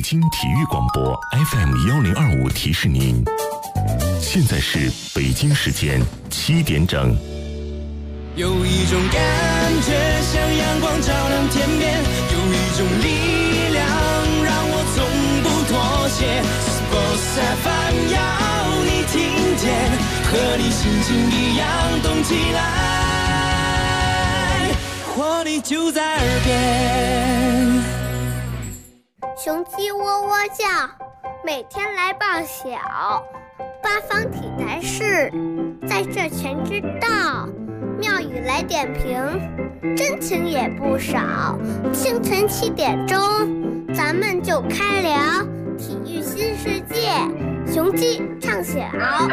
京体育广播 FM1025提示您，现在是北京时间7点整。 有一种感觉像阳光照亮天边，有一种力量让我从不妥协。Sports FM 要你听见，和你心情一样动起来，活力就在耳边。 雄鸡喔喔叫，每天来报晓。八方体坛事，在这全知道。妙语来点评，真情也不少。清晨7点钟，咱们就开聊体育新世界，雄鸡唱晓。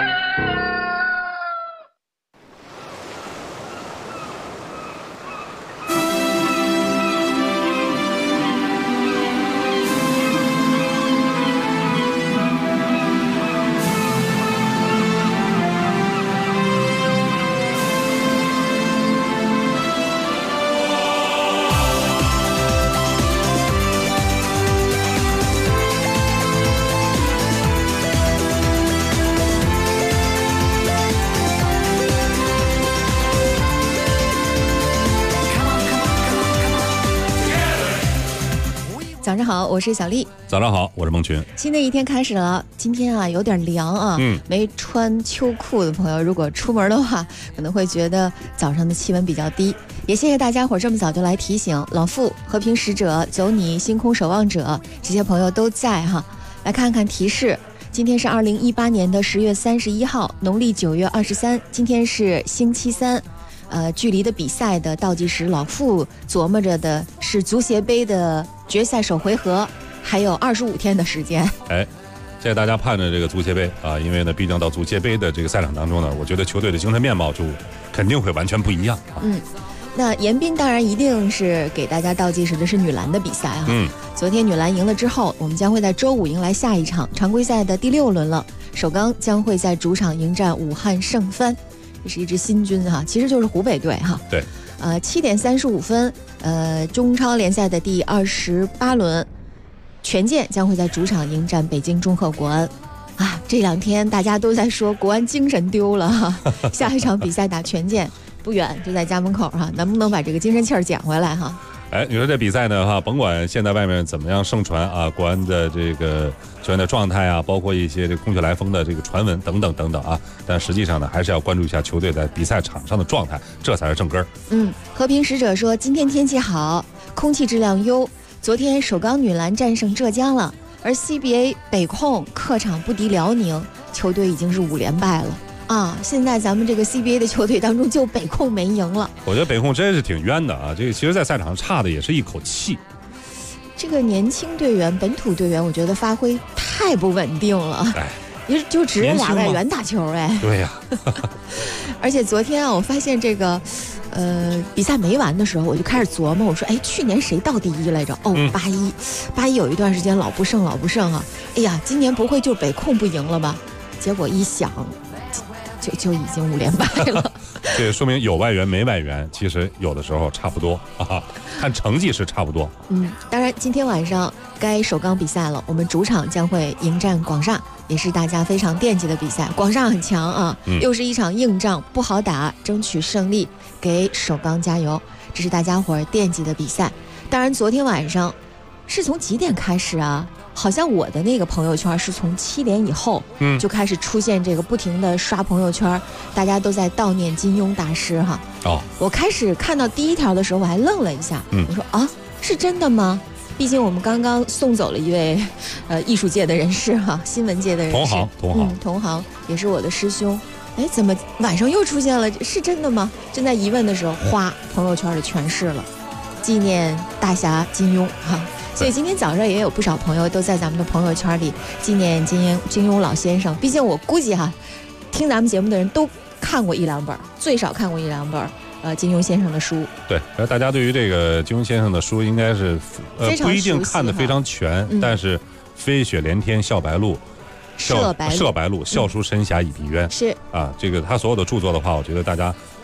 早上好，我是小丽。 早上好，我是孟群。 新的一天开始了，今天啊有点凉啊，没穿秋裤的朋友，如果出门的话，可能会觉得早上的气温比较低。也谢谢大家伙这么早就来提醒，老傅、和平使者、走你、星空守望者这些朋友都在哈。来看看提示，今天是2018年的10月31号，农历9月23，今天是星期三。距离的比赛的倒计时，老傅琢磨着的是足协杯的决赛首回合，还有25天的时间。 哎，现在大家盼着这个足协杯啊，因为呢，毕竟到足协杯的这个赛场当中呢，我觉得球队的精神面貌就肯定会完全不一样啊。 那严彬当然一定是给大家倒计时的是女篮的比赛啊。昨天女篮赢了之后，我们将会在周5迎来下一场常规赛的第6轮了。首钢将会在主场迎战武汉盛帆。这是一支新军哈，其实就是湖北队哈。 对 ，7点35分，中超联赛的第28轮，权健将会在主场迎战北京中赫国安。啊，这2天大家都在说国安精神丢了哈，下一场比赛打权健不远，就在家门口哈，能不能把这个精神气儿捡回来哈？ 哎，你说这比赛呢哈，甭管现在外面怎么样盛传啊，国安的这个球员的状态啊，包括一些这空穴来风的这个传闻等等等等啊，但实际上呢，还是要关注一下球队在比赛场上的状态，这才是正根儿。 和平使者说今天天气好，空气质量优。昨天首钢女篮战胜浙江了，而 CBA 北控客场不敌辽宁，球队已经是5连败了。现在咱们这个 CBA 的球队当中，就北控没赢了。 我觉得北控真是挺冤的啊！这个其实，在赛场上差的也是一口气。 这个年轻队员、本土队员，我觉得发挥太不稳定了。就指着俩外援打球对呀。 而且昨天我发现这个，比赛没完的时候，我就开始琢磨，我说，去年谁到第一来着？81有一段时间老不胜啊。哎呀，今年不会就北控不赢了吧？结果一想。就已经5连败了， 这说明有外援没外援，其实有的时候差不多啊，看成绩是差不多。 当然今天晚上该首钢比赛了，我们主场将会迎战广厦，也是大家非常惦记的比赛。广厦很强啊，又是一场硬仗，不好打，争取胜利，给首钢加油，这是大家伙惦记的比赛。当然昨天晚上是从几点开始啊？好像我的那个朋友圈是从7点以后，就开始出现这个不停的刷朋友圈，大家都在悼念金庸大师哈。我开始看到第一条的时候，我还愣了一下，我说是真的吗？毕竟我们刚刚送走了一位艺术界的人士哈，新闻界的人士，同行也是我的师兄。怎么晚上又出现了？是真的吗？正在疑问的时候，朋友圈里全是了，纪念大侠金庸哈。所以今天早上也有不少朋友都在咱们的朋友圈里纪念金庸老先生。毕竟我估计哈，听咱们节目的人都看过1-2本，最少看过1-2本金庸先生的书。 对，大家对于这个金庸先生的书应该是不一定看得非常全，但是飞雪连天笑白鹿，射白鹿，笑书神侠倚碧鸳。 是这个他所有的著作的话，我觉得大家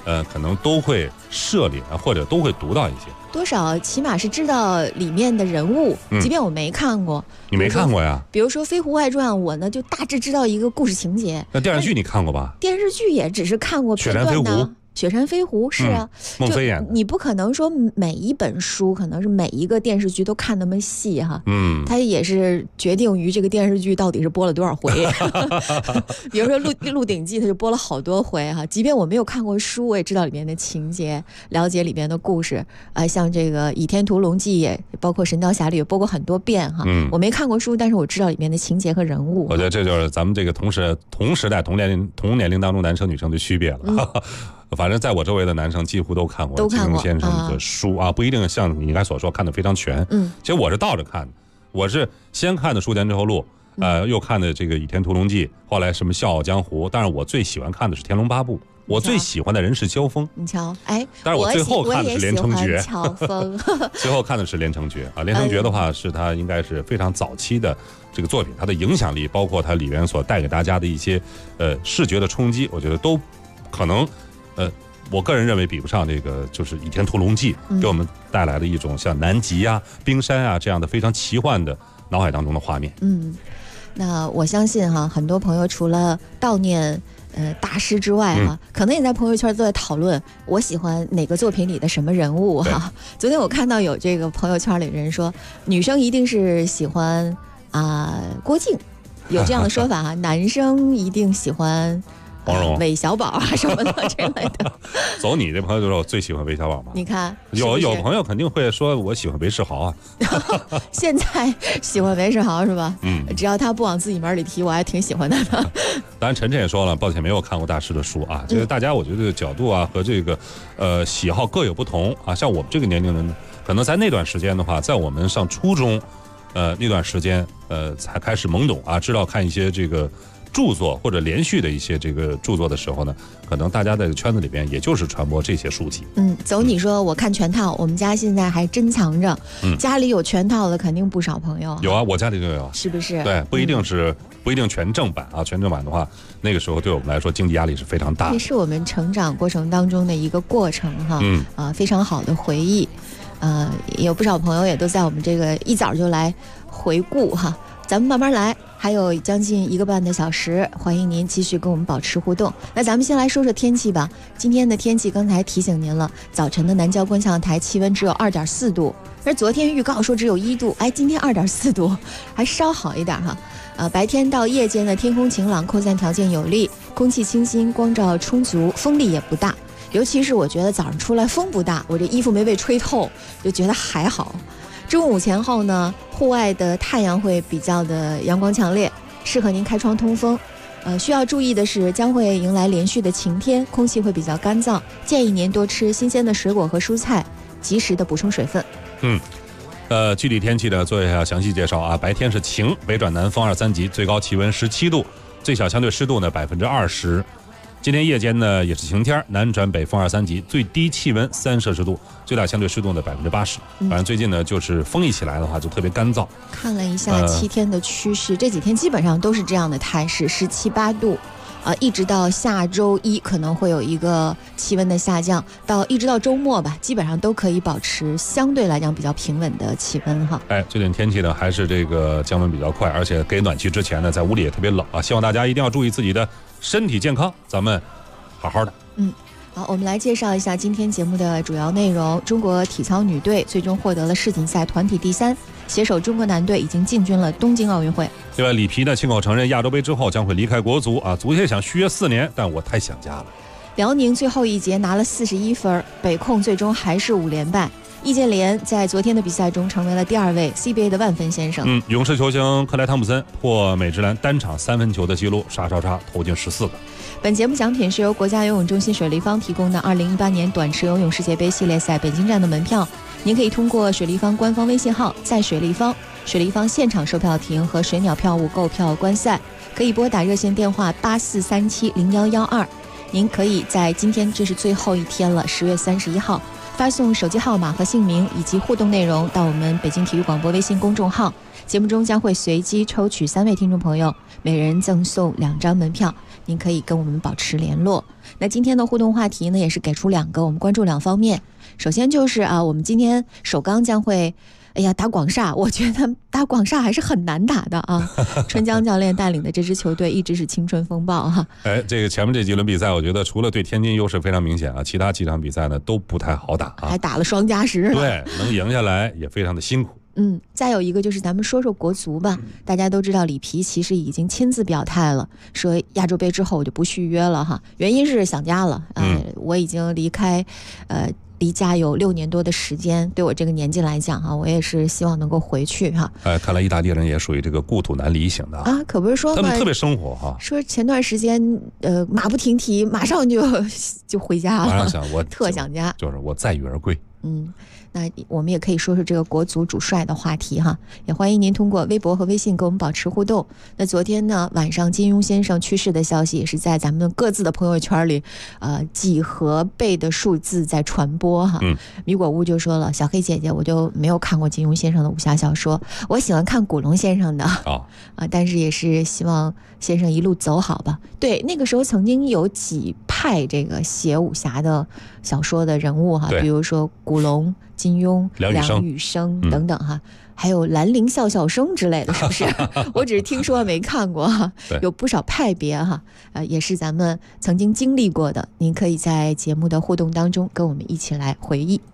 可能都会涉猎或者都会读到一些。 多少起码是知道里面的人物，即便我没看过。 你没看过呀？ 比如说《飞狐外传》，我呢就大致知道一个故事情节。 那电视剧你看过吧？ 电视剧也只是看过片段的。雪山飞狐是啊， 孟非演的。 你不可能说每一本书，可能是每一个电视剧都看那么细哈。它也是决定于这个电视剧到底是播了多少回。比如说《鹿鼎记》，它就播了好多回哈。即便我没有看过书，我也知道里面的情节，了解里面的故事。像这个《倚天屠龙记》也包括《神雕侠侣》也播过很多遍哈。我没看过书，但是我知道里面的情节和人物。 我觉得这就是咱们这个同时代同年龄当中男生女生的区别了。反正在我周围的男生几乎都看过金庸先生的书啊，不一定像你刚才所说看得非常全。其实我是倒着看的，我是先看的《书剑恩仇录》，又看的这个《倚天屠龙记》，后来什么《笑傲江湖》，但是我最喜欢看的是《天龙八部》，我最喜欢的人是萧峰。 你瞧，哎， 但是我最后看的是连城诀。 乔峰， 最后看的是连城诀啊，连城诀的话是他应该是非常早期的这个作品，它的影响力，包括它里面所带给大家的一些视觉的冲击，我觉得都可能。我个人认为比不上这个就是《倚天屠龙记》给我们带来的一种像南极啊、冰山啊这样的非常奇幻的脑海当中的画面。 那我相信哈，很多朋友除了悼念大师之外哈，可能也在朋友圈都在讨论我喜欢哪个作品里的什么人物哈。昨天我看到有这个朋友圈里人说，女生一定是喜欢郭靖，有这样的说法哈，男生一定喜欢。 黄蓉、 韦小宝啊什么的之类的。 走你这朋友就说我最喜欢韦小宝嘛？ 你看， 有朋友肯定会说我喜欢韦世豪啊。 现在喜欢韦世豪是吧？只要他不往自己门里提，我还挺喜欢他的。 当然，晨晨也说了，抱歉没有看过大师的书啊。这个大家我觉得角度啊和这个喜好各有不同啊。像我们这个年龄人，可能在那段时间的话，在我们上初中那段时间才开始懵懂啊，知道看一些这个。著作或者连续的一些这个著作的时候呢，可能大家在圈子里边也就是传播这些书籍。 走你说我看全套，我们家现在还珍藏着。家里有全套的肯定不少朋友。 有啊，我家里就有。 是不是？ 对，不一定全正版啊，全正版的话，那个时候对我们来说经济压力是非常大的。 这是我们成长过程当中的一个过程哈。非常好的回忆。有不少朋友也都在我们这个一早就来回顾哈，咱们慢慢来。还有将近1个半的小时，欢迎您继续跟我们保持互动。那咱们先来说说天气吧。今天的天气刚才提醒您了，早晨的南郊观象台气温只有2.4度，而昨天预告说只有1度，今天2.4度，还稍好一点哈。白天到夜间的天空晴朗，扩散条件有利，空气清新，光照充足，风力也不大。尤其是我觉得早上出来风不大，我这衣服没被吹透，就觉得还好。中午前后呢，户外的太阳会比较的阳光强烈，适合您开窗通风。需要注意的是，将会迎来连续的晴天，空气会比较干燥，建议您多吃新鲜的水果和蔬菜，及时的补充水分。 具体天气呢做一下详细介绍啊。白天是晴，北转南风2、3级，最高气温17度，最小相对湿度呢20%。今天夜间呢也是晴天，南转北风2、3级，最低气温3摄氏度，最大相对湿度呢80%。反正最近呢就是风一起来的话就特别干燥。 看了一下7天的趋势，这几天基本上都是这样的态势，17、18度。一直到下周一可能会有一个气温的下降，一直到周末吧，基本上都可以保持相对来讲比较平稳的气温哈。 最近天气呢还是这个降温比较快，而且给暖气之前呢，在屋里也特别冷啊。希望大家一定要注意自己的身体健康，咱们好好的。 好，我们来介绍一下今天节目的主要内容。中国体操女队最终获得了世锦赛团体第3，携手中国男队已经进军了东京奥运会。 另外，里皮呢亲口承认亚洲杯之后将会离开国足啊，足协想续约4年，但我太想家了。 辽宁最后一节拿了41分，北控最终还是5连败。易建联在昨天的比赛中成为了第2位 CBA 的万分先生。 勇士球星克莱汤普森破美职篮单场3分球的记录，杀投进14个。 本节目奖品是由国家游泳中心水立方提供的2018年短池游泳世界杯系列赛北京站的门票，您可以通过水立方官方微信号在水立方、水立方现场售票亭和水鸟票务购票观赛，可以拨打热线电话84370112。您可以在今天，这是最后一天了，10月31号， 发送手机号码和姓名以及互动内容到我们北京体育广播微信公众号，节目中将会随机抽取3位听众朋友，每人赠送2张门票，您可以跟我们保持联络。那今天的互动话题呢，也是给出2个，我们关注2方面。首先就是我们今天首钢将会打广厦，我觉得打广厦还是很难打的啊。春江教练带领的这支球队一直是青春风暴哈。 这个前面这几轮比赛，我觉得除了对天津优势非常明显啊，其他几场比赛呢都不太好打啊， 还打了双加时。 对，能赢下来也非常的辛苦。 再有一个就是咱们说说国足吧。大家都知道里皮其实已经亲自表态了，说亚洲杯之后我就不续约了哈，原因是想家了。我已经离开离家有6年多的时间，对我这个年纪来讲哈，我也是希望能够回去哈。 看来意大利人也属于这个故土难离型的啊， 可不是说他们特别生活哈。 说前段时间马不停蹄，马上就回家了， 马上想我特想家， 就是我载誉而归。 那我们也可以说说这个国足主帅的话题哈，也欢迎您通过微博和微信跟我们保持互动。那昨天呢晚上金庸先生去世的消息也是在咱们各自的朋友圈里几何倍的数字在传播哈。米果屋就说了，小黑姐姐我就没有看过金庸先生的武侠小说，我喜欢看古龙先生的但是也是希望先生一路走好吧。对，那个时候曾经有几派这个写武侠的小说的人物哈，比如说古龙、金庸、梁羽生等等哈，还有兰陵笑笑生之类的，是不是？我只是听说没看过哈，有不少派别哈，也是咱们曾经经历过的。您可以在节目的互动当中跟我们一起来回忆。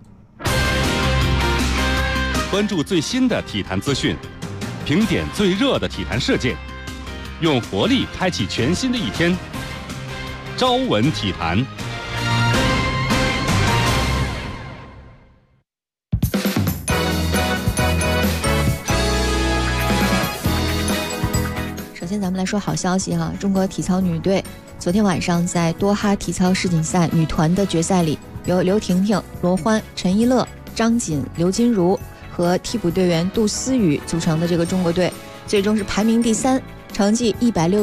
关注最新的体坛资讯，评点最热的体坛事件，用活力开启全新的一天。朝闻体坛。 首先咱们来说好消息哈，中国体操女队昨天晚上在多哈体操世锦赛女团的决赛里，由刘婷婷、罗欢、陈一乐、张锦、刘金如和替补队员杜思雨组成的这个中国队，最终是排名第3，成绩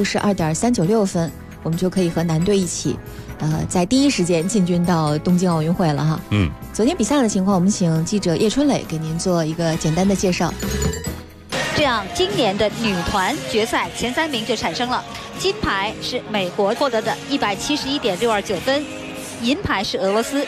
162.396分，我们就可以和男队一起在第一时间进军到东京奥运会了哈。昨天比赛的情况，我们请记者叶春磊给您做一个简单的介绍。 这样，今年的女团决赛前3名就产生了，金牌是美国获得的171.629分，银牌是俄罗斯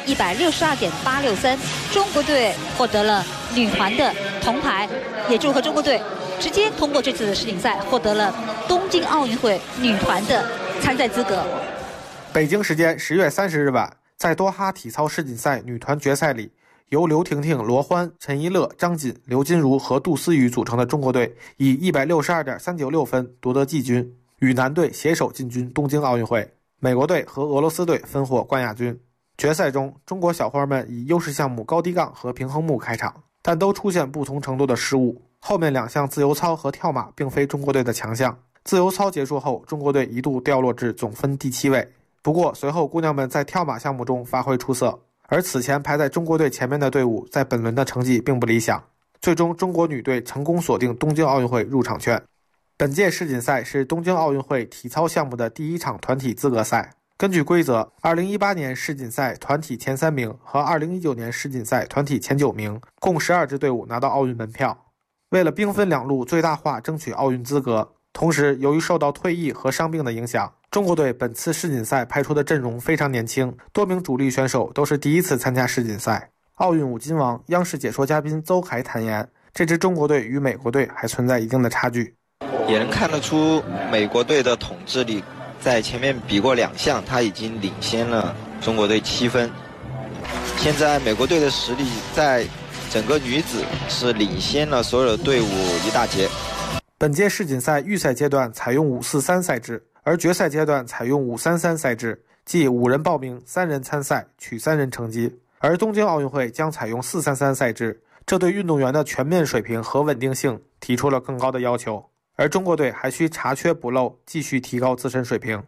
162.863，中国队获得了女团的铜牌，也祝贺中国队直接通过这次的世锦赛，获得了东京奥运会女团的参赛资格。 北京时间10月30日晚，在多哈体操世锦赛女团决赛里，由刘婷婷、罗欢、陈一乐、张锦、刘金如和杜思雨组成的中国队以162.396分夺得季军，与男队携手进军东京奥运会。美国队和俄罗斯队分获冠亚军。决赛中，中国小花们以优势项目高低杠和平衡木开场，但都出现不同程度的失误。后面2项自由操和跳马并非中国队的强项。自由操结束后，中国队一度掉落至总分第7位。不过随后姑娘们在跳马项目中发挥出色，而此前排在中国队前面的队伍在本轮的成绩并不理想。最终中国女队成功锁定东京奥运会入场券。本届世锦赛是东京奥运会体操项目的第1场团体资格赛。根据规则，2018年世锦赛团体前3名和2019年世锦赛团体前9名共12支队伍拿到奥运门票。为了兵分2路最大化争取奥运资格，同时由于受到退役和伤病的影响，中国队本次世锦赛派出的阵容非常年轻，多名主力选手都是第1次参加世锦赛。奥运5金王央视解说嘉宾邹凯坦言，这支中国队与美国队还存在一定的差距。 也能看得出美国队的统治力，在前面比过2项，他已经领先了中国队7分。现在美国队的实力在整个女子是领先了所有的队伍一大截。 本届世锦赛预赛阶段采用543赛制，而决赛阶段采用533赛制，即5人报名，3人参赛，取3人成绩。而东京奥运会将采用433赛制，这对运动员的全面水平和稳定性提出了更高的要求。而中国队还需查缺补漏，继续提高自身水平。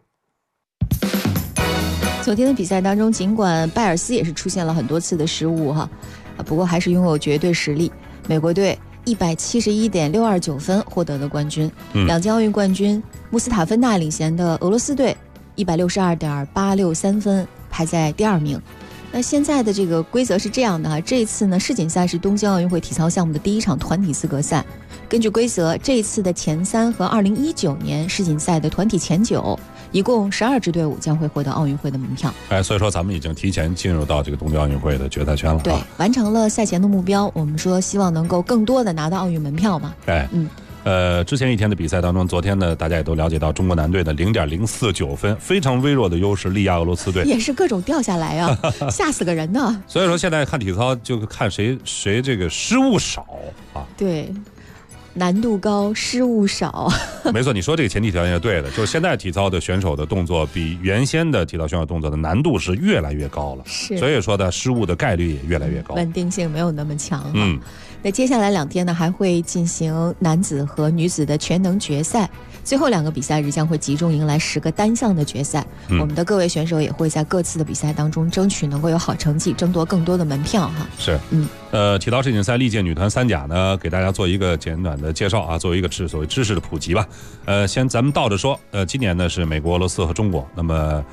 昨天的比赛当中，尽管拜尔斯也是出现了很多次的失误哈，不过还是拥有绝对实力。美国队171.629分获得了冠军，2届奥运冠军穆斯塔芬纳领衔的俄罗斯队162.863分排在第2名。 那现在的这个规则是这样的哈，这一次呢，世锦赛是东京奥运会体操项目的第一场团体资格赛。根据规则，这一次的前3和2019年世锦赛的团体前9，一共12支队伍将会获得奥运会的门票。 所以说咱们已经提前进入到这个东京奥运会的决赛圈了。 对，完成了赛前的目标。我们说希望能够更多的拿到奥运门票嘛。 之前一天的比赛当中，昨天呢，大家也都了解到中国男队的0.049分，非常微弱的优势力压俄罗斯队， 也是各种掉下来啊，吓死个人呢。 所以说现在看体操就看谁这个失误少啊。 对。难度高，失误少。 没错，你说这个前提条件是对的，就是现在体操的选手的动作比原先的体操选手动作的难度是越来越高了， 是， 所以说的失误的概率也越来越高， 稳定性没有那么强。那接下来2天呢，还会进行男子和女子的全能决赛。最后2个比赛日将会集中迎来10个单项的决赛，我们的各位选手也会在各次的比赛当中争取能够有好成绩，争夺更多的门票哈。 是，体操世锦赛历届女团3甲呢，给大家做一个简短的介绍啊，作为一个所谓知识的普及吧。先咱们倒着说，今年呢是美国、俄罗斯和中国，那么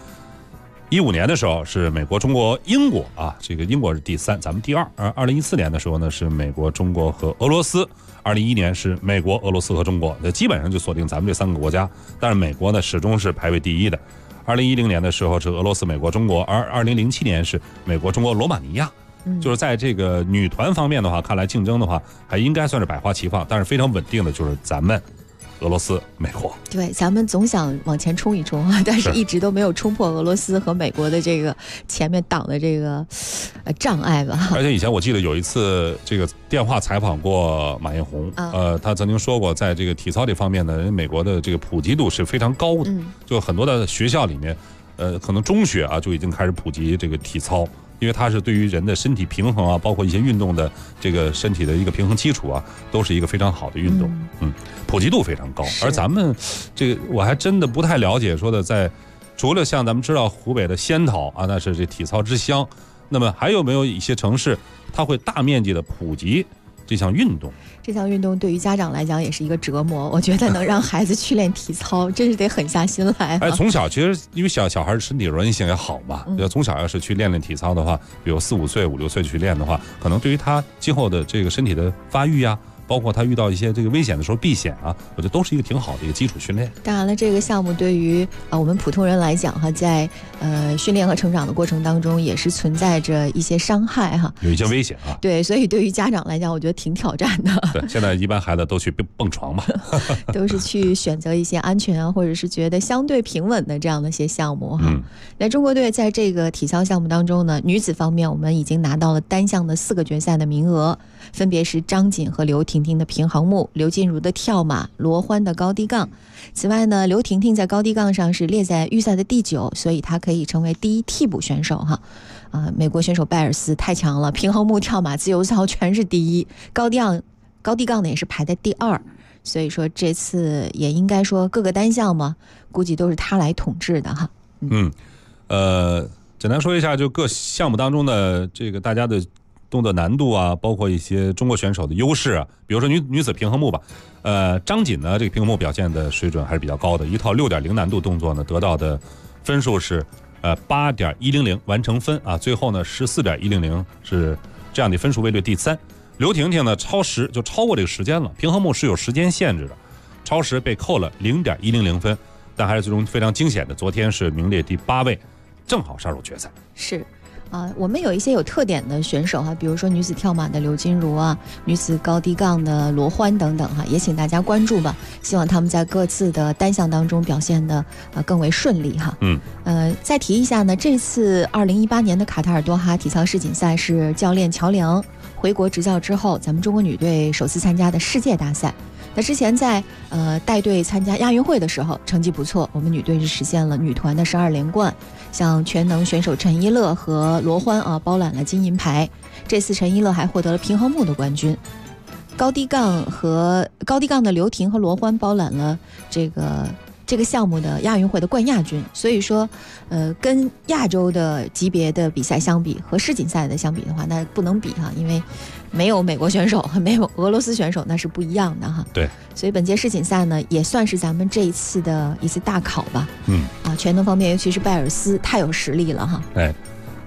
15年的时候是美国、中国、英国啊，这个英国是第3，咱们第2。2014年的时候呢是美国、中国和俄罗斯。2011年是美国、俄罗斯和中国，基本上就锁定咱们这3个国家。但是美国呢始终是排位第1的。2010年的时候是俄罗斯、美国、中国，而2007年是美国、中国、罗马尼亚。就是在这个女团方面的话，看来竞争的话还应该算是百花齐放，但是非常稳定的就是咱们俄罗斯、美国。 对，咱们总想往前冲一冲啊，但是一直都没有冲破俄罗斯和美国的这个前面挡的这个障碍吧。 而且以前我记得有一次这个电话采访过马艳红，他曾经说过，在这个体操这方面呢，美国的这个普及度是非常高的，就很多的学校里面，可能中学啊就已经开始普及这个体操。因为它是对于人的身体平衡啊，包括一些运动的这个身体的一个平衡基础啊，都是一个非常好的运动。普及度非常高。而咱们这个我还真的不太了解，说的在除了像咱们知道湖北的仙桃啊，那是这体操之乡，那么还有没有一些城市它会大面积的普及这项运动？ 这项运动对于家长来讲也是一个折磨，我觉得能让孩子去练体操，真是得狠下心来。 从小其实因为小孩身体柔韧性也好嘛，从小要是去练体操的话，比如4、5岁、5、6岁去练的话，可能对于他今后的这个身体的发育呀，包括他遇到一些这个危险的时候避险啊，我觉得都是一个挺好的一个基础训练。 当然了，这个项目对于我们普通人来讲哈，在训练和成长的过程当中，也是存在着一些伤害哈， 有一些危险啊。 对，所以对于家长来讲，我觉得挺挑战的。 对，现在一般孩子都去蹦床嘛， 都是去选择一些安全啊，或者是觉得相对平稳的这样的一些项目哈。那中国队在这个体操项目当中呢，女子方面我们已经拿到了单项的4个决赛的名额，分别是张锦和刘婷婷的平衡木，刘金如的跳马，罗欢的高低杠。此外呢，刘婷婷在高低杠上是列在预赛的第9，所以她可以成为第1替补选手哈。美国选手拜尔斯太强了，平衡木、跳马、自由操全是第1，高低杠呢也是排在第2，所以说这次也应该说各个单项嘛，估计都是他来统治的哈。 简单说一下，就各项目当中的这个大家的动作难度啊，包括一些中国选手的优势啊，比如说女子平衡木吧，张锦呢这个平衡木表现的水准还是比较高的，一套6.0难度动作呢得到的分数是8.100完成分啊，最后呢14.100是这样的分数位列第3。刘婷婷呢超时就超过这个时间了，平衡木是有时间限制的，超时被扣了0.100分，但还是最终非常惊险的，昨天是名列第8位，正好杀入决赛。 是。我们有一些有特点的选手哈，比如说女子跳马的刘金如啊，女子高低杠的罗欢等等哈，也请大家关注吧。希望他们在各自的单项当中表现的更为顺利哈。再提一下呢，这次2018年的卡塔尔多哈体操世锦赛是教练乔梁回国执教之后，咱们中国女队首次参加的世界大赛。那之前在带队参加亚运会的时候成绩不错，我们女队是实现了女团的12连冠，像全能选手陈一乐和罗欢包揽了金银牌。这次陈一乐还获得了平衡木的冠军，高低杠的刘婷和罗欢包揽了这个项目的亚运会的冠亚军。所以说跟亚洲的级别的比赛相比，和世锦赛的相比的话，那不能比哈，因为没有美国选手，没有俄罗斯选手，那是不一样的哈。 对， 所以本届世锦赛呢，也算是咱们这一次的一次大考吧。全能方面，尤其是拜尔斯太有实力了哈。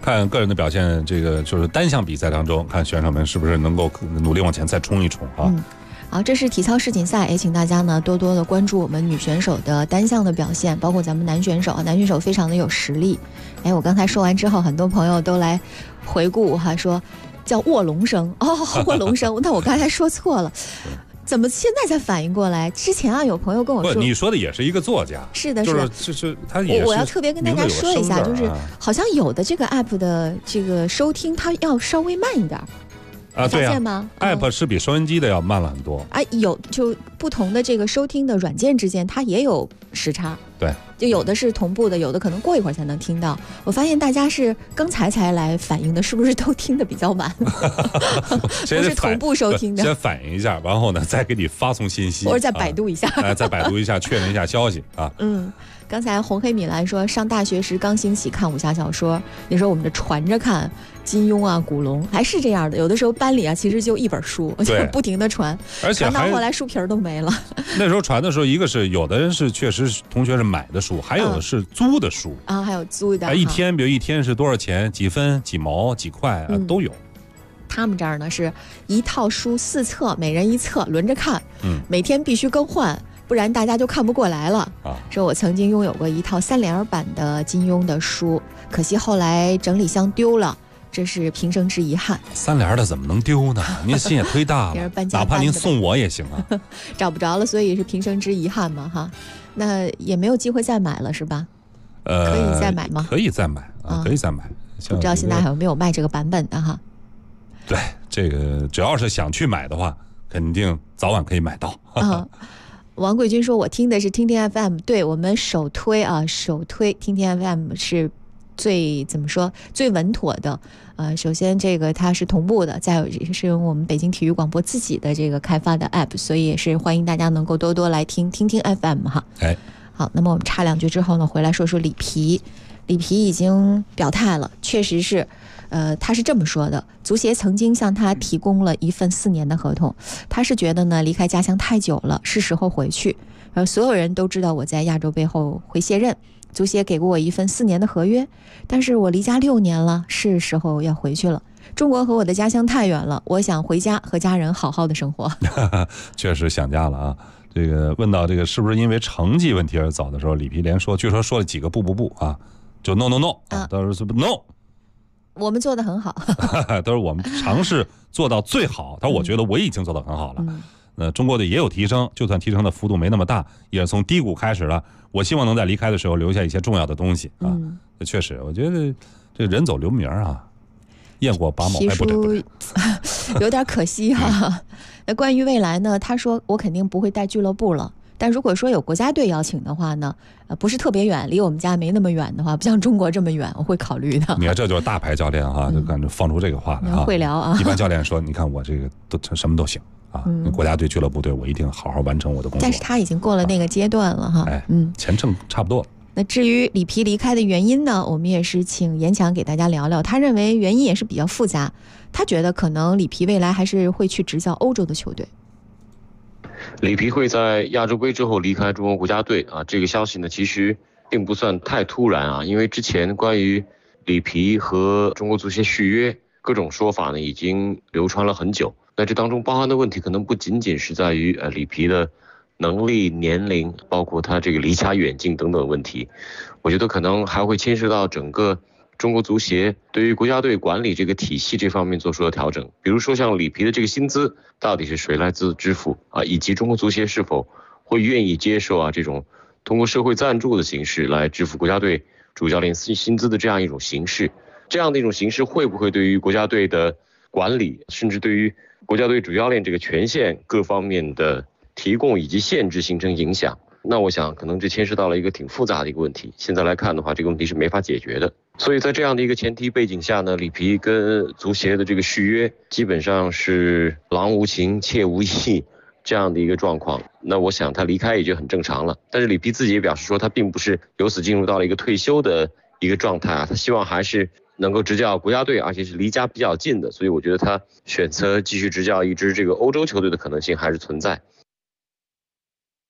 看个人的表现，这个就是单项比赛当中，看选手们是不是能够努力往前再冲一冲啊。 好，这是体操世锦赛，也请大家呢多多的关注我们女选手的单项的表现，包括咱们男选手非常的有实力。我刚才说完之后，很多朋友都来回顾哈，说叫卧龙生卧龙生，那我刚才说错了。怎么现在才反应过来？之前有朋友跟我说， 你说的也是一个作家， 是的， 就是他也是。 我要特别跟大家说一下，就是好像有的这个 app 的这个收听，它要稍微慢一点。 对啊吗 ？App 是比收音机的要慢了很多。 有就不同的这个收听的软件之间，它也有时差。 对， 就有的是同步的，有的可能过一会儿才能听到。我发现大家是刚才来反应的，是不是都听得比较晚？不是同步收听的。 先反应一下，然后呢再给你发送信息， 或者再百度一下， 再百度一下，确认一下消息啊。 刚才红黑米兰说，上大学时刚兴起看武侠小说，那时候我们这传着看，金庸啊、古龙，还是这样的。有的时候班里其实就一本书，就不停的传， 而且传到后来书皮都没了。 那时候传的时候，一个是有的人是确实同学是买的书，还有的是租的书还有租的。 一天，比如一天是多少钱，几分、几毛、几块都有。 他们这儿呢是一套书4册，每人1册，轮着看，每天必须更换。不然大家就看不过来了。说我曾经拥有过一套3联版的金庸的书，可惜后来整理箱丢了，这是平生之遗憾。 3联的怎么能丢呢？您心也忒大了，哪怕您送我也行啊。 找不着了，所以是平生之遗憾嘛哈。那也没有机会再买了是吧？可以再买吗？ 可以再买可以再买。 不知道现在还有没有卖这个版本的哈？ 对，这个只要是想去买的话，肯定早晚可以买到。 王贵军说，我听的是听听 FM， 对，我们首推听听 FM 是最稳妥的。首先这个它是同步的，再有是用我们北京体育广播自己的这个开发的 app， 所以也是欢迎大家能够多多来听听 FM 哈。好，那么我们插2句之后呢，回来说说里皮已经表态了，确实是。他是这么说的，足协曾经向他提供了一份4年的合同，他是觉得呢离开家乡太久了，是时候回去。所有人都知道我在亚洲杯后会卸任，足协给过我一份4年的合约，但是我离家6年了，是时候要回去了。中国和我的家乡太远了，我想回家和家人好好的生活。 确实想家了啊。这个问到这个是不是因为成绩问题而走的时候，里皮连说，据说说了几个不啊，就 no 都是 no。 我们做得很好。 都是我们尝试做到最好。他说我觉得我已经做得很好了。中国队也有提升，就算提升的幅度没那么大，也是从低谷开始了。我希望能在离开的时候留下一些重要的东西啊。确实，我觉得这人走留名啊，雁过拔毛还不得。 有点可惜哈。那关于未来呢？他说我肯定不会带俱乐部了。但如果说有国家队邀请的话呢，不是特别远，离我们家没那么远的话，不像中国这么远，我会考虑的。 你看，这就是大牌教练哈，就感觉放出这个话来啊， 会聊啊。 一般教练说，你看我这个都什么都行啊，国家队、俱乐部队，我一定好好完成我的工作。 但是他已经过了那个阶段了哈。 前程差不多。 那至于里皮离开的原因呢，我们也是请严强给大家聊聊。他认为原因也是比较复杂，他觉得可能里皮未来还是会去执教欧洲的球队。 里皮会在亚洲杯之后离开中国国家队啊，这个消息呢其实并不算太突然啊，因为之前关于里皮和中国足协续约各种说法呢已经流传了很久。那这当中包含的问题可能不仅仅是在于里皮的能力、年龄，包括他这个离家远近等等问题，我觉得可能还会牵涉到整个中国足协对于国家队管理这个体系这方面做出的调整，比如说像里皮的这个薪资到底是谁来支付啊，以及中国足协是否会愿意接受这种通过社会赞助的形式来支付国家队主教练薪资的这样一种形式，这样的一种形式会不会对于国家队的管理，甚至对于国家队主教练这个权限各方面的提供以及限制形成影响？那我想可能这牵涉到了一个挺复杂的一个问题，现在来看的话，这个问题是没法解决的。所以在这样的一个前提背景下呢，里皮跟足协的这个续约基本上是郎无情妾无意这样的一个状况，那我想他离开也就很正常了。但是里皮自己也表示说，他并不是由此进入到了一个退休的一个状态他希望还是能够执教国家队，而且是离家比较近的，所以我觉得他选择继续执教一支这个欧洲球队的可能性还是存在。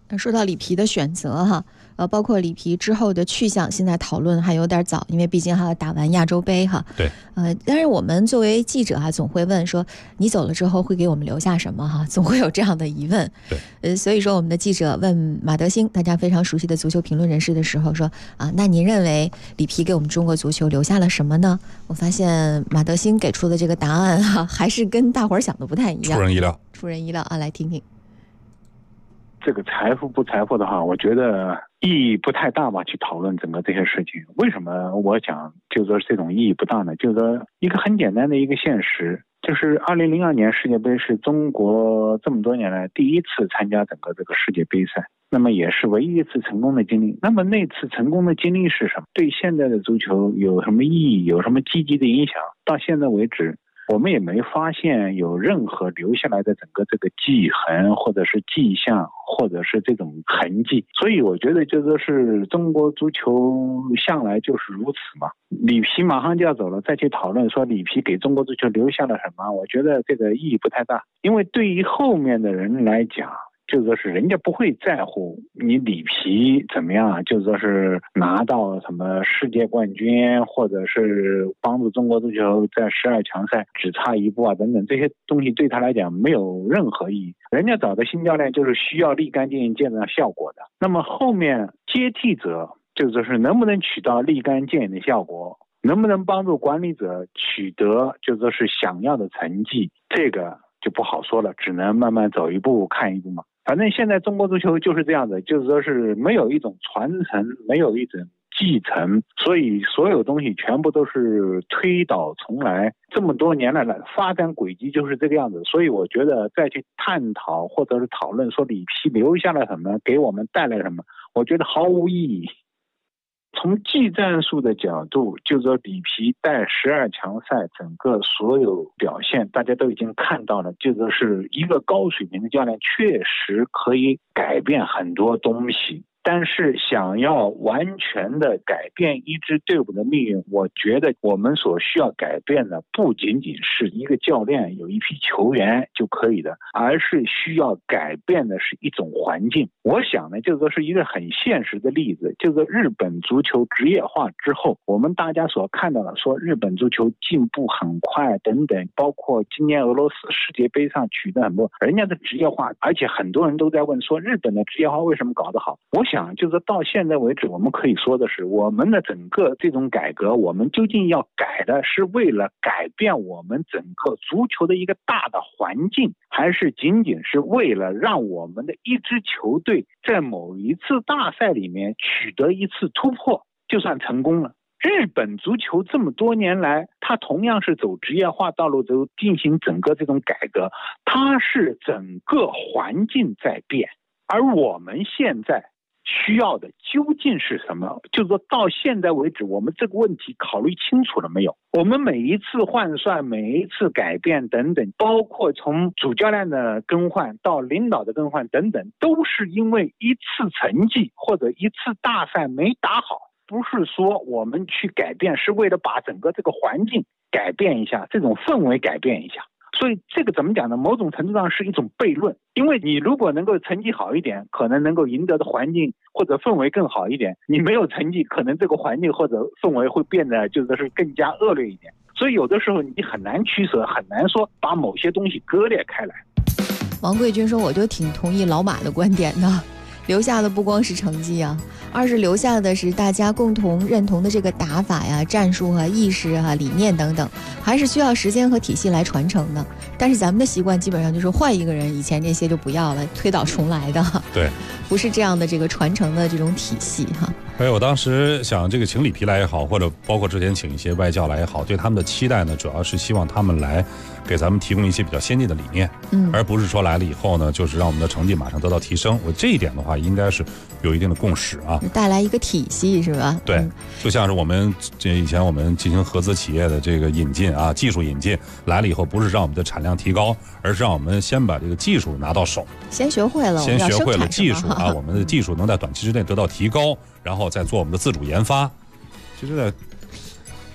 说到里皮的选择哈，包括里皮之后的去向，现在讨论还有点早，因为毕竟还要打完亚洲杯哈。 对。 但是我们作为记者哈，总会问说，你走了之后会给我们留下什么哈？总会有这样的疑问。 对。 所以说我们的记者问马德兴，大家非常熟悉的足球评论人士的时候说那您认为里皮给我们中国足球留下了什么呢？我发现马德兴给出的这个答案还是跟大伙儿想的不太一样，出人意料啊！来听听。 这个财富不财富的话，我觉得意义不太大吧，去讨论整个这些事情。为什么我讲就是说这种意义不大呢？就是说一个很简单的一个现实，就是2002年世界杯是中国这么多年来第一次参加整个这个世界杯赛，那么也是唯一一次成功的经历。那么那次成功的经历是什么？对现在的足球有什么意义？有什么积极的影响？到现在为止，我们也没发现有任何留下来的整个这个记痕，或者是迹象，或者是这种痕迹。所以我觉得就说是中国足球向来就是如此嘛。里皮马上就要走了，再去讨论说里皮给中国足球留下了什么，我觉得这个意义不太大。因为对于后面的人来讲，就说是人家不会在乎你里皮怎么样，就说是拿到什么世界冠军，或者是帮助中国足球在12强赛只差一步等等，这些东西对他来讲没有任何意义。人家找的新教练就是需要立竿见影见到效果的。那么后面接替者就说是能不能取到立竿见影的效果，能不能帮助管理者取得就说是想要的成绩，这个就不好说了，只能慢慢走一步看一步嘛。反正现在中国足球就是这样子，就是说是没有一种传承，没有一种继承，所以所有东西全部都是推倒重来。这么多年来的发展轨迹就是这个样子，所以我觉得再去探讨或者是讨论说里皮留下了什么，给我们带来什么，我觉得毫无意义。从技战术的角度，就是说里皮带12强赛整个所有表现大家都已经看到了，就说是一个高水平的教练确实可以改变很多东西。但是想要完全的改变一支队伍的命运，我觉得我们所需要改变的不仅仅是一个教练有一批球员就可以的，而是需要改变的是一种环境。我想呢，就是说是一个很现实的例子，就是日本足球职业化之后，我们大家所看到的说日本足球进步很快等等，包括今年俄罗斯世界杯上取得很多人家的职业化，而且很多人都在问说日本的职业化为什么搞得好。我想就是到现在为止，我们可以说的是，我们的整个这种改革，我们究竟要改的是为了改变我们整个足球的一个大的环境，还是仅仅是为了让我们的一支球队在某一次大赛里面取得一次突破就算成功了？日本足球这么多年来，它同样是走职业化道路，走进行整个这种改革，它是整个环境在变，而我们现在需要的究竟是什么？就是说到现在为止，我们这个问题考虑清楚了没有？我们每一次换算，每一次改变等等，包括从主教练的更换到领导的更换等等，都是因为一次成绩或者一次大赛没打好，不是说我们去改变，是为了把整个这个环境改变一下，这种氛围改变一下。所以这个怎么讲呢？某种程度上是一种悖论，因为你如果能够成绩好一点，可能能够赢得的环境或者氛围更好一点，你没有成绩，可能这个环境或者氛围会变得就是更加恶劣一点。所以有的时候你很难取舍，很难说把某些东西割裂开来。 王贵军说，我就挺同意老马的观点的，留下的不光是成绩啊，而是留下的是大家共同认同的这个打法呀、战术啊、意识啊、理念等等，还是需要时间和体系来传承的。但是咱们的习惯基本上就是换一个人，以前这些就不要了，推倒重来的。 对， 不是这样的这个传承的这种体系哈。 所以我当时想，这个请里皮来也好，或者包括之前请一些外教来也好，对他们的期待呢，主要是希望他们来给咱们提供一些比较先进的理念，而不是说来了以后呢，就是让我们的成绩马上得到提升。我这一点的话，应该是有一定的共识啊， 带来一个体系是吧？ 对，就像是我们以前我们进行合资企业的这个引进啊，技术引进来了以后，不是让我们的产量提高，而是让我们先把这个技术拿到手， 先学会了技术啊，我们的技术能在短期之内得到提高，然后再做我们的自主研发。其实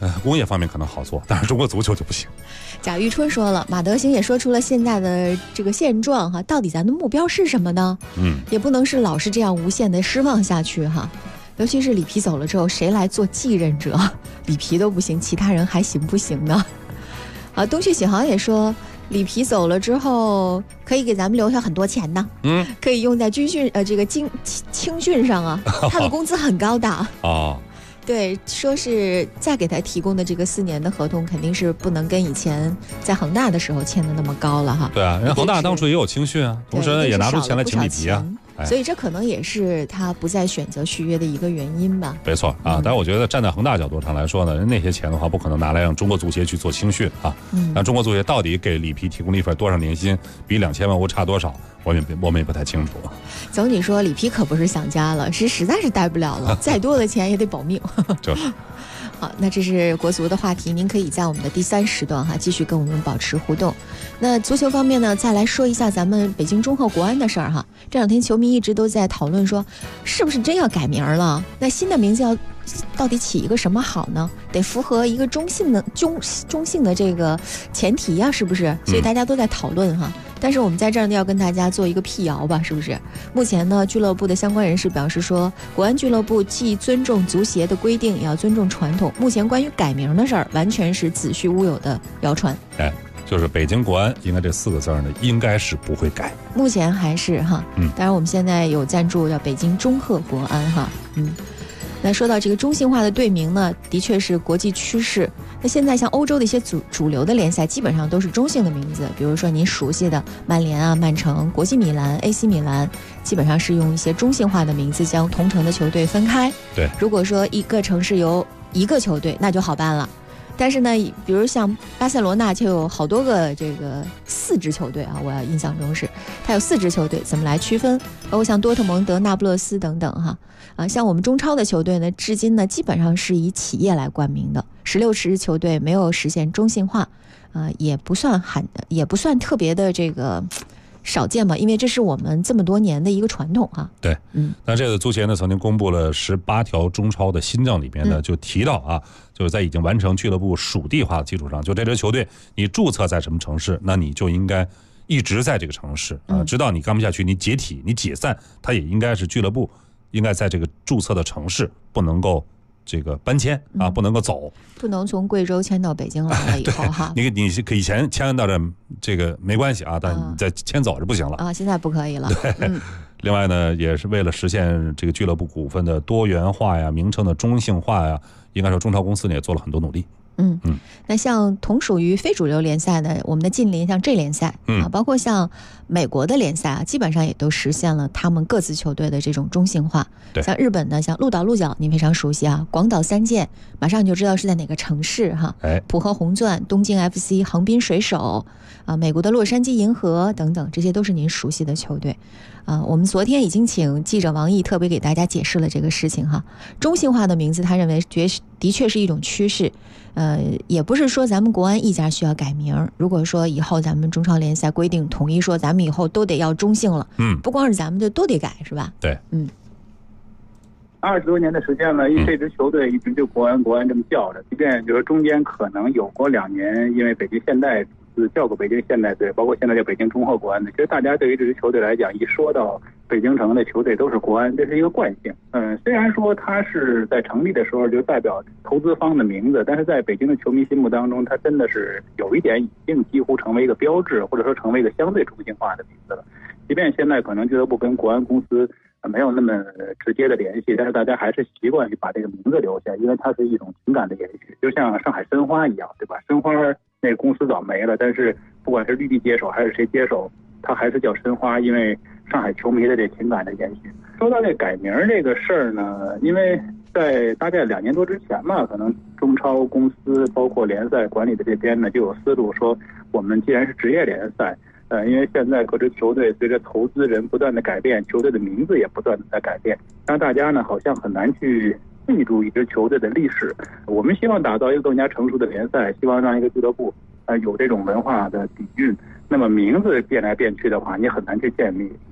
工业方面可能好做，但是中国足球就不行。 贾玉春说了，马德兴也说出了现在的这个现状哈，到底咱的目标是什么呢？也不能是老是这样无限的失望下去哈。尤其是里皮走了之后，谁来做继任者？里皮都不行，其他人还行不行呢？东旭启航也说，里皮走了之后，可以给咱们留下很多钱呢。可以用在军训这个青训上啊，他的工资很高的对，说是再给他提供的这个4年的合同，肯定是不能跟以前在恒大的时候签的那么高了哈。 对啊，人恒大当初也有青训啊，同时呢也拿出钱来请里皮啊。 所以这可能也是他不再选择续约的一个原因吧。 没错啊，但我觉得站在恒大角度上来说呢，那些钱的话不可能拿来让中国足协去做青训啊。那中国足协到底给里皮提供了一份多少年薪，比2000万欧差多少，我们也不太清楚。 总体说，里皮可不是想家了，是实在是待不了了，再多的钱也得保命。好，那这是国足的话题，您可以在我们的第3时段继续跟我们保持互动。那足球方面呢，再来说一下咱们北京中赫国安的事儿哈。这2天球迷一直都在讨论说，是不是真要改名了？那新的名字到底起一个什么好呢？得符合一个中性的这个前提呀，是不是？所以大家都在讨论哈。但是我们在这儿呢，要跟大家做一个辟谣吧，是不是？目前呢，俱乐部的相关人士表示说，国安俱乐部既尊重足协的规定，也要尊重传统。目前关于改名的事儿，完全是子虚乌有的谣传。 就是北京国安，应该这4个字呢，应该是不会改。 目前还是哈，当然我们现在有赞助叫北京中赫国安哈，那说到这个中性化的队名呢，的确是国际趋势。那现在像欧洲的一些主流的联赛，基本上都是中性的名字，比如说您熟悉的曼联啊、曼城、国际米兰、AC 米兰，基本上是用一些中性化的名字将同城的球队分开。 对， 如果说一个城市有一个球队，那就好办了。但是呢，比如像巴塞罗那就有好多个这个4支球队啊，我印象中是它有4支球队，怎么来区分？包括像多特蒙德、那不勒斯等等哈。像我们中超的球队呢，至今呢基本上是以企业来冠名的，16支球队没有实现中性化，也不算特别的这个少见嘛，因为这是我们这么多年的一个传统哈。 对，那这个足协呢曾经公布了18条中超的新政里面呢，就提到就是在已经完成俱乐部属地化的基础上，就这支球队你注册在什么城市，那你就应该一直在这个城市直到你干不下去，你解体、你解散，它也应该是俱乐部应该在这个注册的城市，不能够这个搬迁不能够走， 不能从贵州迁到北京来了以后哈。 你可以前迁到这个没关系但你再迁走就不行了现在不可以了。 对，另外呢，也是为了实现这个俱乐部股份的多元化呀、名称的中性化呀，应该说中超公司呢也做了很多努力。 那像同属于非主流联赛的，我们的近邻像这联赛包括像美国的联赛基本上也都实现了他们各自球队的这种中性化。像日本的像鹿岛鹿角，您非常熟悉广岛三剑，马上你就知道是在哪个城市哈。浦和红钻、东京 FC、横滨水手美国的洛杉矶银河等等，这些都是您熟悉的球队。我们昨天已经请记者王毅特别给大家解释了这个事情哈。中性化的名字，他认为的确是一种趋势。也不是说咱们国安一家需要改名，如果说以后咱们中超联赛规定统一说咱们以后都得要中性了，不光是咱们的都得改，是吧？ 对 ，20多年的时间了，这支球队一直就国安这么叫着，即便就是中间可能有过2年，因为北京现代叫过北京现代队，包括现在叫北京中赫国安的，其实大家对于这支球队来讲，一说到北京城的球队都是国安，这是一个惯性。虽然说它是在成立的时候就代表投资方的名字，但是在北京的球迷心目当中，它真的是有一点已经几乎成为一个标志，或者说成为一个相对中性化的名字了。即便现在可能俱乐部跟国安公司没有那么直接的联系，但是大家还是习惯于把这个名字留下，因为它是一种情感的延续，就像上海申花一样，对吧？申花那个公司早没了，但是不管是绿地接手还是谁接手，它还是叫申花，因为上海球迷的这情感的延续。说到这改名这个事儿呢，因为在大概2年多之前嘛，可能中超公司包括联赛管理的这边呢就有思路说，我们既然是职业联赛，因为现在各支球队随着投资人不断的改变，球队的名字也不断的在改变，让大家呢好像很难去记住一支球队的历史。我们希望打造一个更加成熟的联赛，希望让一个俱乐部有这种文化的底蕴。那么名字变来变去的话，你很难去建立。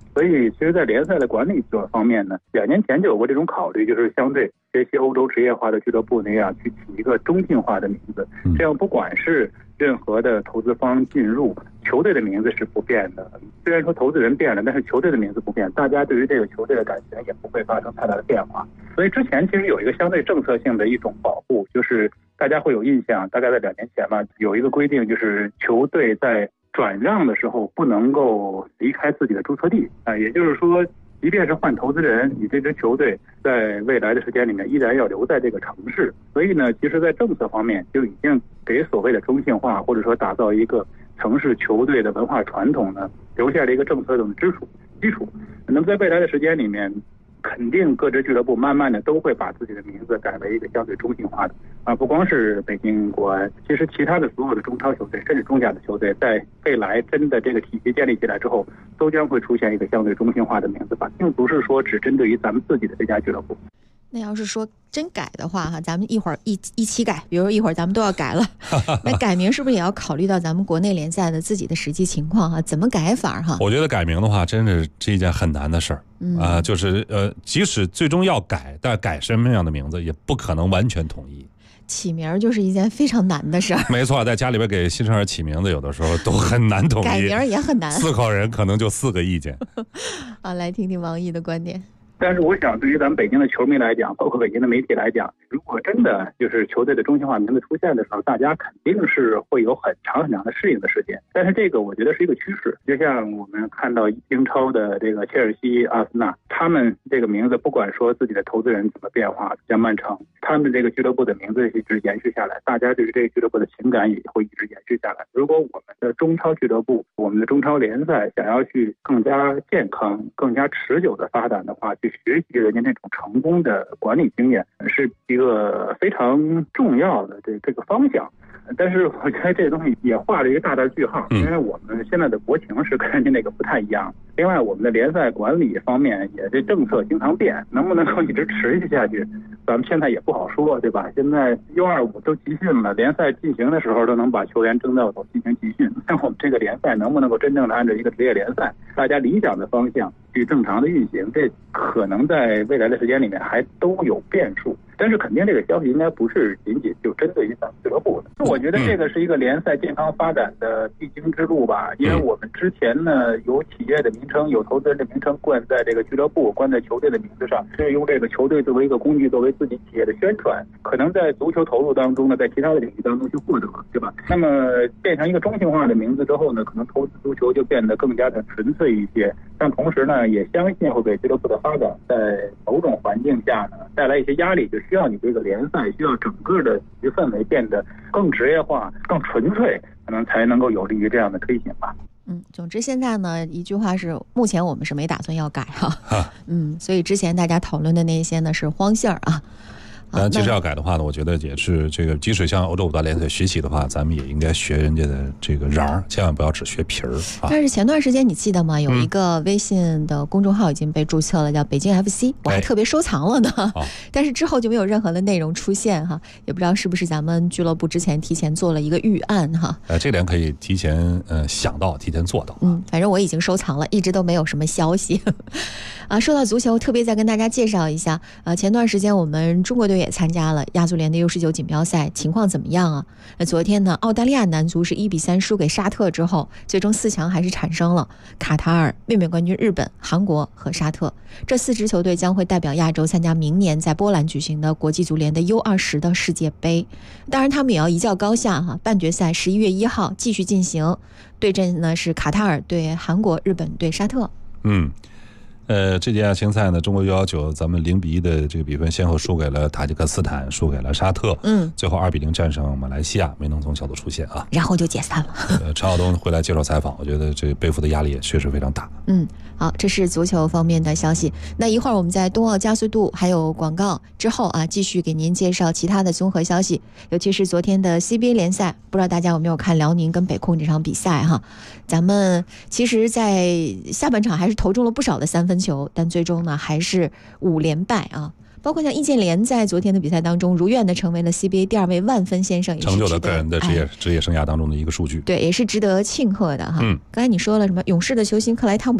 所以其实在联赛的管理者方面呢，2年前就有过这种考虑，就是相对学习欧洲职业化的俱乐部那样去起一个中性化的名字，这样不管是任何的投资方进入，球队的名字是不变的。虽然说投资人变了，但是球队的名字不变，大家对于这个球队的感情也不会发生太大的变化。所以之前其实有一个相对政策性的一种保护，就是大家会有印象，大概在2年前吧，有一个规定，就是球队在转让的时候不能够离开自己的注册地啊，也就是说，即便是换投资人，你这支球队在未来的时间里面依然要留在这个城市。所以呢，其实在政策方面就已经给所谓的中性化，或者说打造一个城市球队的文化传统呢，留下了一个政策的基础。那么在未来的时间里面，肯定各支俱乐部慢慢的都会把自己的名字改为一个相对中性化的啊，不光是北京国安，其实其他的所有的中超球队，甚至中甲的球队，在未来真的这个体系建立起来之后，都将会出现一个相对中性化的名字吧，并不是说只针对于咱们自己的这家俱乐部。 那要是说真改的话哈，咱们一会儿一起改，比如一会儿咱们都要改了，那改名是不是也要考虑到咱们国内联赛的自己的实际情况哈？怎么改法哈？ 我觉得改名的话，真是一件很难的事儿就是即使最终要改，但改什么样的名字也不可能完全统一。 起名就是一件非常难的事儿。 没错，在家里边给新生儿起名字，有的时候都很难统一， 改名也很难。 4口人可能就4个意见。 啊，来听听王毅的观点。 但是我想，对于咱们北京的球迷来讲，包括北京的媒体来讲，如果真的就是球队的中性化名字出现的时候，大家肯定是会有很长很长的适应的时间。但是这个我觉得是一个趋势，就像我们看到英超的这个切尔西、阿森纳，他们这个名字不管说自己的投资人怎么变化，像曼城，他们这个俱乐部的名字一直延续下来，大家对于这个俱乐部的情感也会一直延续下来。如果我们的中超俱乐部，我们的中超联赛想要去更加健康、更加持久的发展的话，去学习人家那种成功的管理经验，是一个非常重要的这个方向。但是我觉得这东西也画了一个大的句号，因为我们现在的国情是跟人家那个不太一样。另外，我们的联赛管理方面也这政策经常变，能不能够一直持续下去，咱们现在也不好说，对吧？现在U25都集训了，联赛进行的时候都能把球员征到走进行集训，那我们这个联赛能不能够真正的按照一个职业联赛大家理想的方向去正常的运行，这可能在未来的时间里面还都有变数。但是肯定这个消息应该不是仅仅就针对于咱们俱乐部的，我觉得这个是一个联赛健康发展的必经之路吧。因为我们之前呢有企业的名称、有投资人的名称冠在这个俱乐部、冠在球队的名字上，是用这个球队作为一个工具，作为自己企业的宣传，可能在足球投入当中呢，在其他的领域当中去获得，对吧？那么变成一个中性化的名字之后呢，可能投资足球就变得更加的纯粹一些，但同时呢，也相信会给俱乐部的发展在某种环境下呢带来一些压力，就需要你这个联赛需要整个的氛围变得更职业化、更纯粹，可能才能够有利于这样的推行吧。 总之现在呢，一句话是，目前我们是没打算要改哈。所以之前大家讨论的那些呢是荒信儿啊。 其实要改的话呢，我觉得也是这个，即使向欧洲五大联赛学习的话，咱们也应该学人家的这个瓤儿，千万不要只学皮儿啊。 但是前段时间你记得吗？有一个微信的公众号已经被注册了，叫北京 FC， 我还特别收藏了呢。但是之后就没有任何的内容出现哈，也不知道是不是咱们俱乐部之前提前做了一个预案哈。 这点可以提前想到，提前做到。 反正我已经收藏了，一直都没有什么消息。说到足球，特别再跟大家介绍一下，前段时间我们中国队也参加了亚足联的 U19 锦标赛，情况怎么样啊？昨天呢，澳大利亚男足是1-3输给沙特之后，最终4强还是产生了卡塔尔、卫冕冠军日本、韩国和沙特。这4支球队将会代表亚洲参加明年在波兰举行的国际足联的 U20 的世界杯。当然他们也要一较高下哈，半决赛11月1号继续进行，对阵呢是卡塔尔对韩国、日本对沙特。 这届亚青赛呢，中国U19咱们0-1的这个比分，先后输给了塔吉克斯坦，输给了沙特，最后2-0战胜马来西亚，没能从小组出线啊， 然后就解散了。 陈晓东回来接受采访，我觉得这背负的压力也确实非常大。 好，这是足球方面的消息。那一会儿我们在冬奥加速度还有广告之后啊，继续给您介绍其他的综合消息，尤其是昨天的 CBA 联赛，不知道大家有没有看辽宁跟北控这场比赛哈？咱们其实在下半场还是投中了不少的3分球，但最终呢还是5连败啊。包括像易建联在昨天的比赛当中如愿的成为了 CBA 第2位万分先生，也是成就了个人的职业生涯当中的一个数据。 对，也是值得庆贺的哈。刚才你说了什么？勇士的球星克莱汤普森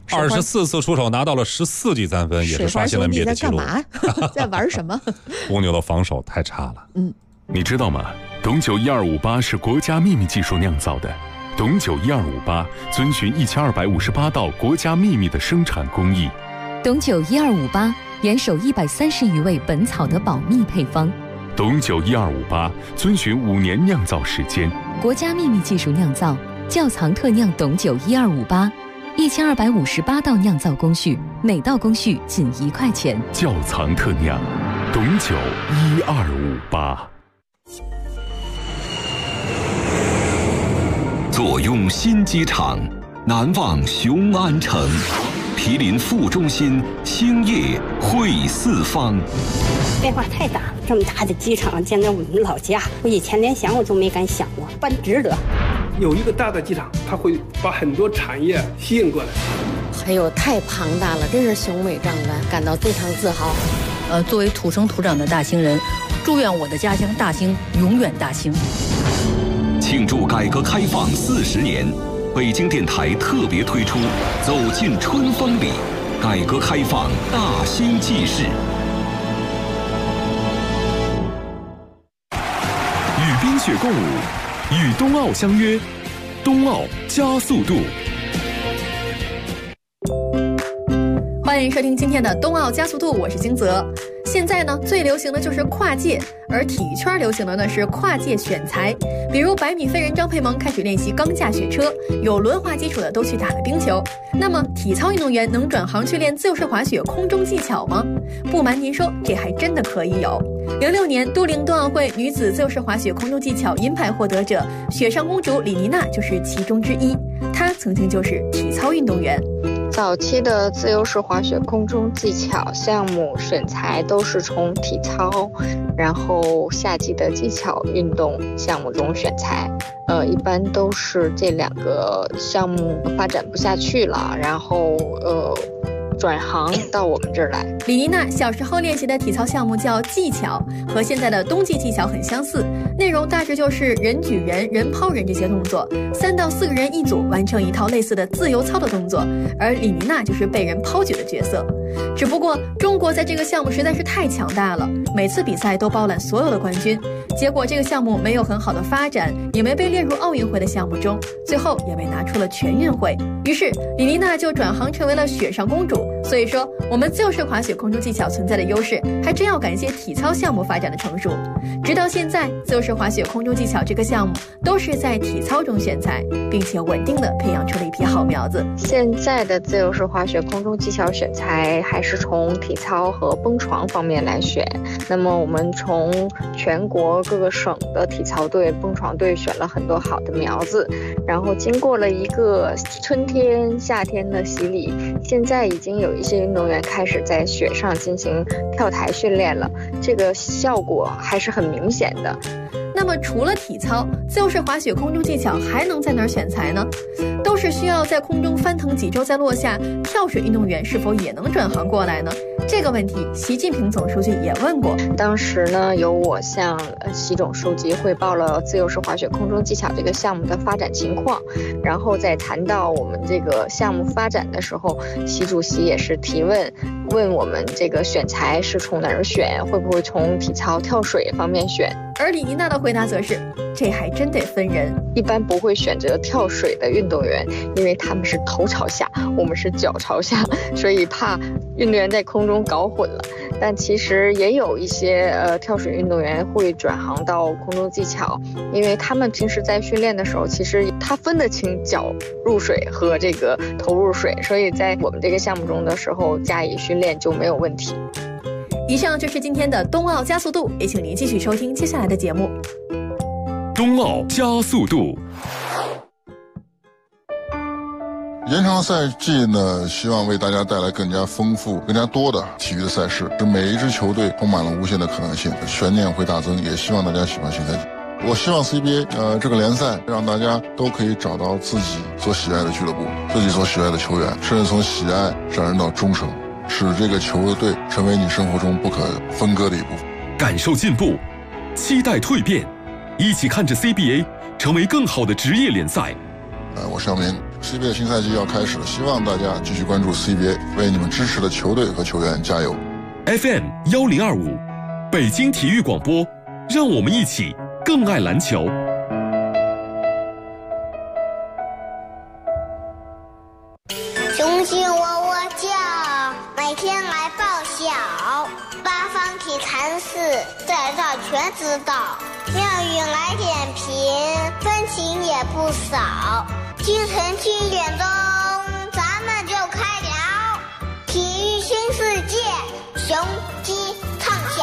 24次出手拿到了14记3分，也是刷新了 NBA 的记录。 水花兄弟在干嘛？在玩什么？ 公牛的防守太差了。 你知道吗？董酒1258是国家秘密技术酿造的。董酒1258遵循1258道国家秘密的生产工艺。 董酒1258严守130余位本草的保密配方。 董酒1258遵循5年酿造时间， 国家秘密技术酿造，窖藏特酿董酒1258，1258道酿造工序，每道工序仅1块钱。 窖藏特酿，董酒1258。 坐拥新机场，难忘雄安城。毗邻副中心，兴业汇四方。 变化太大，这么大的机场建在我们老家，我以前连想我都没敢想过，办值得。 有一个大的机场，它会把很多产业吸引过来。 还有太庞大了，真是雄伟壮观，感到非常自豪。 作为土生土长的大兴人，祝愿我的家乡大兴永远大兴。 庆祝改革开放40年。北京电台特别推出《走进春风里》，改革开放大兴纪事。 与冰雪共舞，与冬奥相约，冬奥加速度。 欢迎收听今天的冬奥加速度，我是金泽。现在呢，最流行的就是跨界，而体育圈流行的呢是跨界选材。比如100米飞人张培萌开始练习钢架雪车，有轮滑基础的都去打了冰球。那么体操运动员能转行去练自由式滑雪空中技巧吗？不瞒您说，这还真的可以有。06年都灵冬奥会女子自由式滑雪空中技巧银牌获得者雪上公主李妮娜就是其中之一，她曾经就是体操运动员。 早期的自由式滑雪空中技巧项目选材都是从体操，然后夏季的技巧运动项目中选材。一般都是这2个项目发展不下去了，然后转行到我们这儿来。 李妮娜小时候练习的体操项目叫技巧，和现在的冬季技巧很相似，内容大致就是人举人、人抛人这些动作，3到4个人一组完成一套类似的自由操的动作，而李妮娜就是被人抛举的角色。只不过中国在这个项目实在是太强大了，每次比赛都包揽所有的冠军，结果这个项目没有很好的发展，也没被列入奥运会的项目中，最后也被拿出了全运会。于是李妮娜就转行成为了雪上公主。所以说我们自由式滑雪空中技巧存在的优势还真要感谢体操项目发展的成熟。直到现在，自由式滑雪空中技巧这个项目都是在体操中选材，并且稳定的培养出了一批好苗子。 现在的自由式滑雪空中技巧选材还是从体操和蹦床方面来选。那么我们从全国各个省的体操队、蹦床队选了很多好的苗子，然后经过了一个春天、夏天的洗礼，现在已经有一些运动员开始在雪上进行跳台训练了，这个效果还是很明显的。 那么除了体操，自由式滑雪空中技巧还能在哪儿选材呢？都是需要在空中翻腾几周再落下，跳水运动员是否也能转行过来呢？这个问题习近平总书记也问过。 当时呢，由我向习总书记汇报了自由式滑雪空中技巧这个项目的发展情况，然后在谈到我们这个项目发展的时候，习主席也是提问我们这个选材是从哪儿选，会不会从体操跳水方面选。 而李妮娜的回答则是，这还真得分人， 一般不会选择跳水的运动员，因为他们是头朝下，我们是脚朝下，所以怕运动员在空中搞混了。但其实也有一些跳水运动员会转行到空中技巧，因为他们平时在训练的时候，其实他分得清脚入水和这个头入水，所以在我们这个项目中的时候加以训练就没有问题。 以上就是今天的冬奥加速度，也请您继续收听接下来的节目。 冬奥加速度。 延长赛季呢，希望为大家带来更加丰富、更加多的体育的赛事，使每一支球队充满了无限的可能性，悬念会大增。也希望大家喜欢新赛季。我希望 CBA 这个联赛让大家都可以找到自己所喜爱的俱乐部，自己所喜爱的球员，甚至从喜爱上升到忠诚，使这个球队成为你生活中不可分割的一部分。 感受进步，期待蜕变，一起看着 CBA 成为更好的职业联赛。 我是姚明， CBA 新赛季要开始了，希望大家继续关注 CBA， 为你们支持的球队和球员加油。 FM 1025，北京体育广播，让我们一起更爱篮球。 雄鸡喔喔叫，每天来报晓。八方体坛事，在这全知道。妙语来点评，分情也不少。清晨7点钟，咱们就开聊。体育新世界，雄鸡唱晓。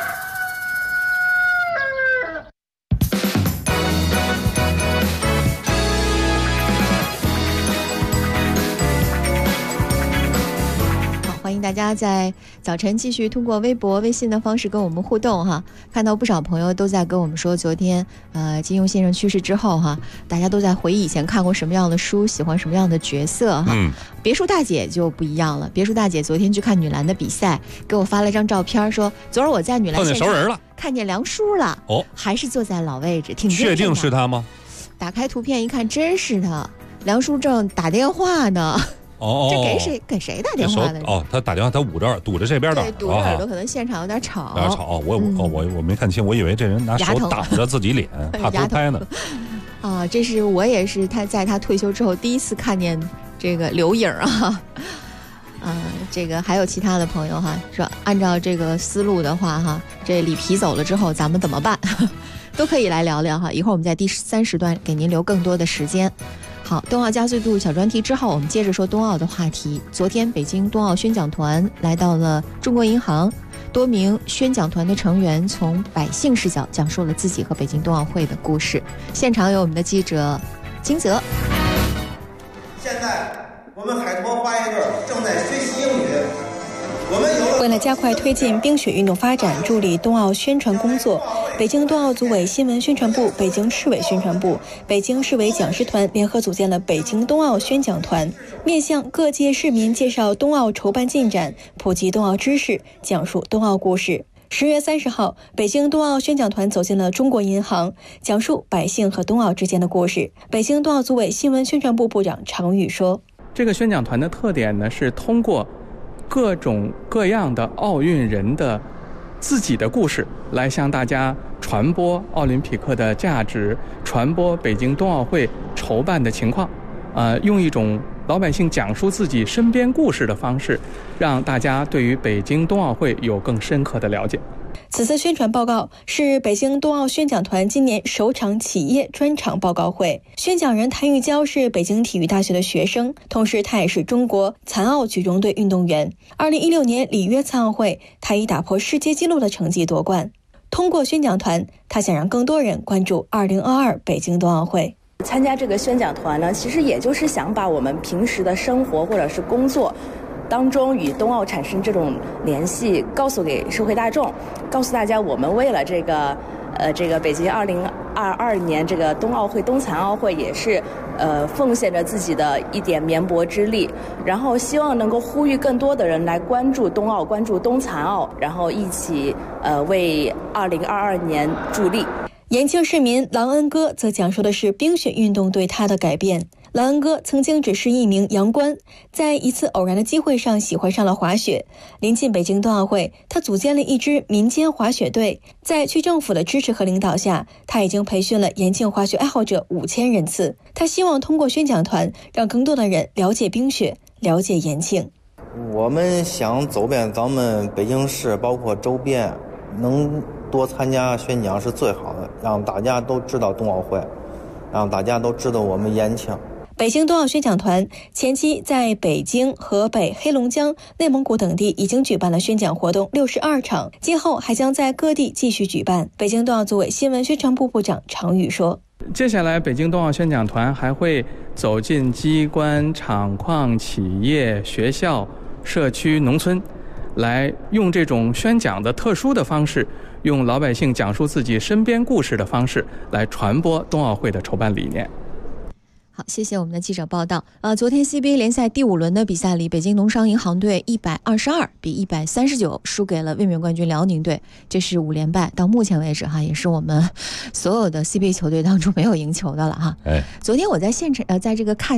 欢迎大家在早晨继续通过微博、微信的方式跟我们互动哈。看到不少朋友都在跟我们说，昨天金庸先生去世之后哈，大家都在回忆以前看过什么样的书，喜欢什么样的角色哈。别墅大姐就不一样了，别墅大姐昨天去看女篮的比赛，给我发了张照片，说昨儿我在女篮现场看见梁叔了，哦，还是坐在老位置，挺确定是他吗？ 打开图片一看，真是他，梁叔正打电话呢。 哦， 这给谁打电话的？ 哦，他打电话，他捂着耳，堵着这边的， 对，堵着耳朵，可能现场有点吵。 有点吵，我没看清，我以为这人拿手挡着自己脸，怕偷拍呢。 啊，这是我也是在他退休之后第一次看见这个留影啊。这个还有其他的朋友哈，说按照这个思路的话哈，这里皮走了之后咱们怎么办？都可以来聊聊哈。一会儿我们在第3时段给您留更多的时间。好，冬奥加速度小专题之后，我们接着说冬奥的话题。昨天北京冬奥宣讲团来到了中国银行，多名宣讲团的成员从百姓视角讲述了自己和北京冬奥会的故事。现场有我们的记者金泽。 现在我们海坨花园队正在学习英语。 为了加快推进冰雪运动发展，助力冬奥宣传工作，北京冬奥组委新闻宣传部、北京市委宣传部、北京市委讲师团联合组建了北京冬奥宣讲团，面向各界市民介绍冬奥筹办进展，普及冬奥知识，讲述冬奥故事。10月30号，北京冬奥宣讲团走进了中国银行，讲述百姓和冬奥之间的故事。北京冬奥组委新闻宣传部部长常宇说：“ 这个宣讲团的特点呢，是通过各种各样的奥运人的自己的故事，来向大家传播奥林匹克的价值，传播北京冬奥会筹办的情况，用一种老百姓讲述自己身边故事的方式，让大家对于北京冬奥会有更深刻的了解。” 此次宣传报告是北京冬奥宣讲团今年首场企业专场报告会。宣讲人谭玉娇是北京体育大学的学生，同时他也是中国残奥举重队运动员。2016年里约残奥会，他以打破世界纪录的成绩夺冠。通过宣讲团，他想让更多人关注2022北京冬奥会。 参加这个宣讲团呢，其实也就是想把我们平时的生活或者是工作当中与冬奥产生这种联系告诉给社会大众，告诉大家我们为了这个北京2022年这个冬奥会冬残奥会也是奉献着自己的一点绵薄之力，然后希望能够呼吁更多的人来关注冬奥，关注冬残奥，然后一起为2022年助力。 延庆市民郎恩哥则讲述的是冰雪运动对他的改变。郎恩哥曾经只是一名洋官，在一次偶然的机会上喜欢上了滑雪。临近北京冬奥会，他组建了一支民间滑雪队，在区政府的支持和领导下，他已经培训了延庆滑雪爱好者5000人次。他希望通过宣讲团，让更多的人了解冰雪，了解延庆。 我们想走遍咱们北京市，包括周边，能多参加宣讲是最好的，让大家都知道冬奥会，让大家都知道我们延庆。 北京冬奥宣讲团前期在北京、河北、黑龙江、内蒙古等地已经举办了宣讲活动62场，今后还将在各地继续举办。北京冬奥组委新闻宣传部部长常宇说：“ 接下来，北京冬奥宣讲团还会走进机关、厂矿、企业、学校、社区、农村，来用这种宣讲的特殊的方式，用老百姓讲述自己身边故事的方式来传播冬奥会的筹办理念。” 好，谢谢我们的记者报道。昨天 CBA 联赛第5轮的比赛里，北京农商银行队122比139输给了卫冕冠军辽宁队，这是5连败，到目前为止哈，也是我们所有的 CBA 球队当中没有赢球的了哈。昨天我在现场在这个看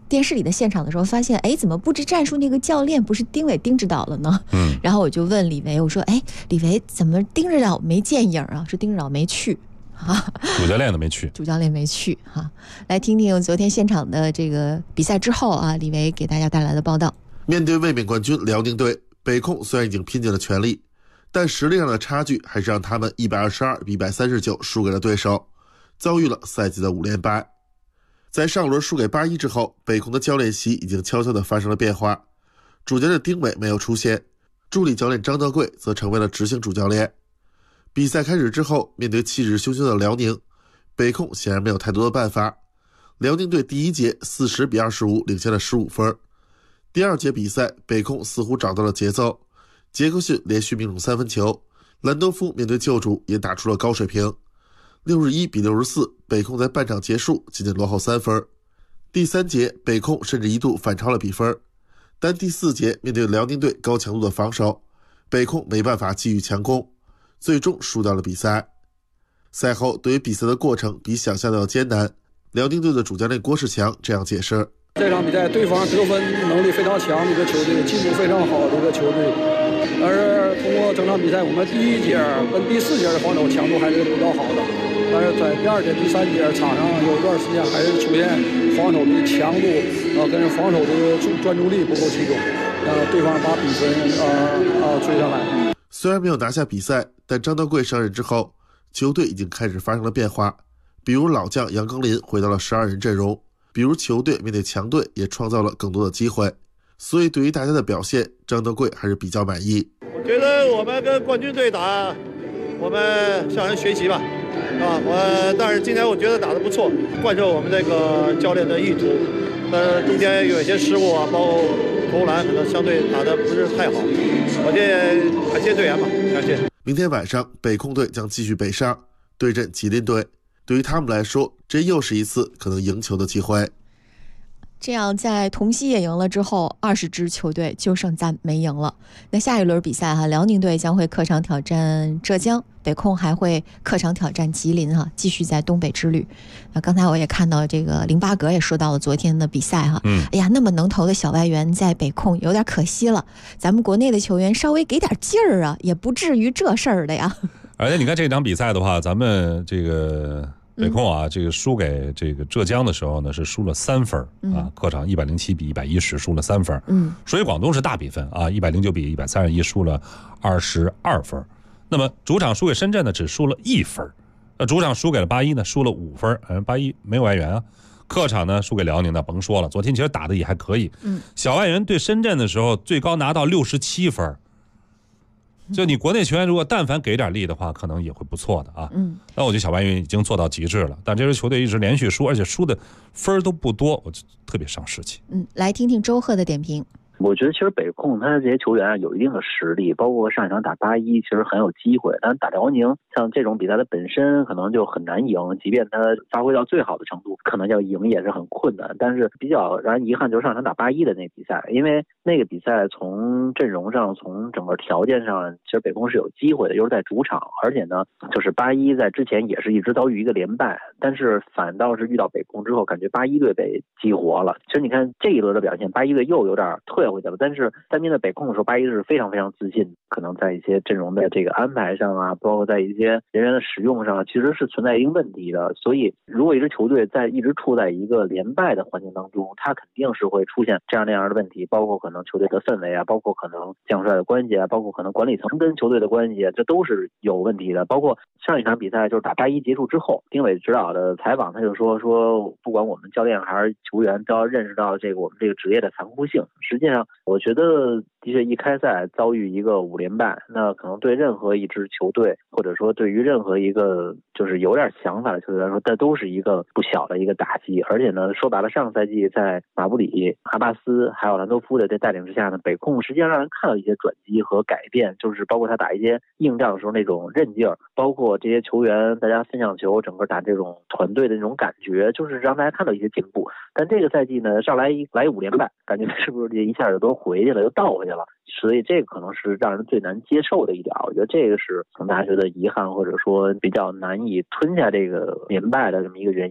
电视里的现场的时候，发现怎么布置战术那个教练不是丁伟丁指导了呢？然后我就问李维，我说李维怎么丁指导没见影啊？说丁指导没去主教练都没去， 主教练没去哈。来听听昨天现场的这个比赛之后啊，李维给大家带来的报道。 面对卫冕冠军辽宁队，北控虽然已经拼尽了全力，但实力上的差距还是让他们122比139输给了对手，遭遇了赛季的5连败。在上轮输给81之后，北控的教练席已经悄悄地发生了变化。主教练丁伟没有出现，助理教练张德贵则成为了执行主教练。比赛开始之后，面对气势汹汹的辽宁，北控显然没有太多的办法。辽宁队第一节40比25领先了15分。第二节比赛，北控似乎找到了节奏，杰克逊连续命中3分球，兰多夫面对旧主也打出了高水平。61比64，北控在半场结束仅仅落后3分。第三节，北控甚至一度反超了比分，但第四节面对辽宁队高强度的防守，北控没办法继续强攻，最终输掉了比赛。赛后，对于比赛的过程比想象的要艰难，辽宁队的主教练郭士强这样解释： 这场比赛对方得分能力非常强的一个球队，进步非常好的一个球队，而通过整场比赛，我们第一节跟第4节的防守强度还是比较好的，但是在第2节、第3节场上有一段时间还是出现防守的强度跟防守的专注力不够集中，对方把比分追上来。 虽然没有拿下比赛，但张德贵上任之后，球队已经开始发生了变化，比如老将杨庚林回到了12人阵容，比如球队面对强队也创造了更多的机会，所以对于大家的表现，张德贵还是比较满意。 我觉得我们跟冠军队打，我们向人学习吧，但是今天我觉得打得不错，贯彻我们这个教练的意图，但是中间有一些失误包括投篮可能相对打得不是太好，我这感谢队员吧，感谢。 明天晚上，北控队将继续北上对阵吉林队，对于他们来说，这又是一次可能赢球的机会。 这样在同曦也赢了之后，20支球队就剩咱没赢了。那下一轮比赛辽宁队将会客场挑战浙江，北控还会客场挑战吉林继续在东北之旅。刚才我也看到这个08格也说到了昨天的比赛哎呀，那么能投的小外援在北控有点可惜了，咱们国内的球员稍微给点劲儿啊，也不至于这事儿的呀。 而且你看这场比赛的话，咱们这个北控这个输给这个浙江的时候呢，是输了3分客场107比110输了3分。输给广东是大比分109比131输了22分。那么主场输给深圳呢，只输了1分。主场输给了81呢，输了5分。81没有外援啊。客场呢输给辽宁呢，甭说了，昨天其实打的也还可以。小外援对深圳的时候，最高拿到67分。就你国内球员如果但凡给点力的话，可能也会不错的那我觉得小外援已经做到极致了，但这支球队一直连续输，而且输的分都不多，我就特别伤士气。 来听听周贺的点评。 我觉得其实北控他的这些球员有一定的实力，包括上一场打81其实很有机会，但打辽宁像这种比赛的本身可能就很难赢，即便他发挥到最好的程度，可能要赢也是很困难。但是比较让人遗憾就是上场打81的那个比赛，因为那个比赛从阵容上从整个条件上其实北控是有机会的，又是在主场，而且呢就是81在之前也是一直遭遇一个连败，但是反倒是遇到北控之后，感觉81队被激活了。其实你看这一轮的表现，81队又有点退回去了，但是在面对北控的时候，81是非常非常自信，可能在一些阵容的这个安排上包括在一些人员的使用上，其实是存在一定问题的。所以如果一支球队一直处在一个连败的环境当中，它肯定是会出现这样那样的问题，包括可能球队的氛围包括可能将帅的关系包括可能管理层跟球队的关系，这都是有问题的。包括上一场比赛就是打81结束之后，丁伟指导的采访他就说不管我们教练还是球员都要认识到这个我们这个职业的残酷性。实际上我觉得的确一开赛遭遇一个5连败，那可能对任何一支球队或者说对于任何一个就是有点想法的球队来说，这都是一个不小的一个打击。而且呢说白了，上个赛季在马布里、阿巴斯还有兰多夫的这带领之下呢，北控实际上让人看到一些转机和改变，就是包括他打一些硬仗的时候那种韧劲儿，包括这些球员大家分享球，整个打这种团队的那种感觉，就是让大家看到一些进步。但这个赛季呢上来5连败，感觉是不是这一下就都回去了，又倒回去了，所以这个可能是让人最难接受的一点。我觉得这个是可能大家觉得遗憾，或者说比较难以吞下这个连败的这么一个原因。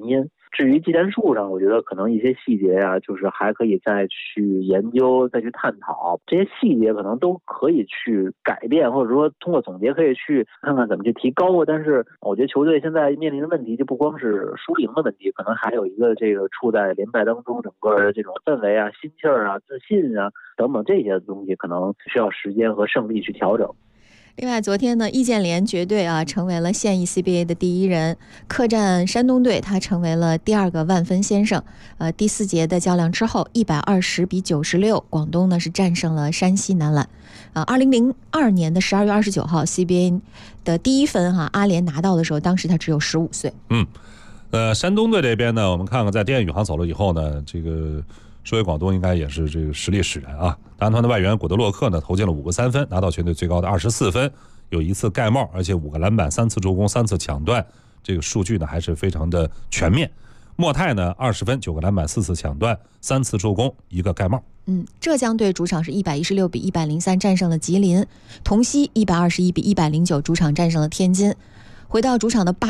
至于技战术上，我觉得可能一些细节啊，就是还可以再去研究、再去探讨。这些细节可能都可以去改变，或者说通过总结可以去看看怎么去提高。但是我觉得球队现在面临的问题就不光是输赢的问题，可能还有一个这个处在连败当中，整个的这种氛围啊、心气儿啊、自信啊等等这些东西，可能需要时间和胜利去调整。 另外，昨天呢，易建联绝对成为了现役 CBA 的第1人，客战山东队，他成为了第2个万分先生。第4节的较量之后，120-96，广东呢是战胜了山西男篮。2002年的12月29号 ，CBA 的第1分阿联拿到的时候，当时他只有15岁。 山东队这边呢，我们看看在丁彦雨航走了以后呢，这个说回广东应该也是这个实力使然啊。大韩团的外援古德洛克呢投进了5个3分，拿到全队最高的24分，有1次盖帽，而且5个篮板、3次助攻、3次抢断，这个数据呢还是非常的全面。莫泰呢20分、9个篮板、4次抢断、3次助攻、1个盖帽。 浙江队主场是116-103战胜了吉林，同曦121-109主场战胜了天津。回到主场的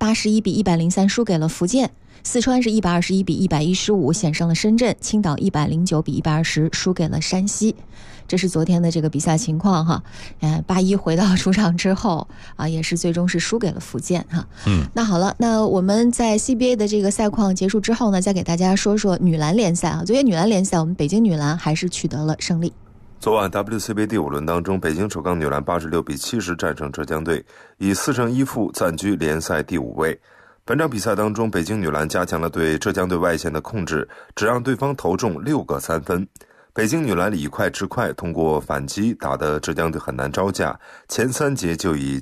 81-103输给了福建，四川是121-115险胜了深圳，青岛109-120输给了山西。这是昨天的这个比赛情况81回到主场之后也是最终是输给了福建那好了，那我们在 CBA 的这个赛况结束之后呢，再给大家说说女篮联赛昨天女篮联赛，我们北京女篮还是取得了胜利。 昨晚 WCBA 第5轮当中，北京首钢女篮86-70战胜浙江队，以4胜1负暂居联赛第5位。本场比赛当中，北京女篮加强了对浙江队外线的控制，只让对方投中6个3分。北京女篮以快制快，通过反击打得浙江队很难招架，前3节就以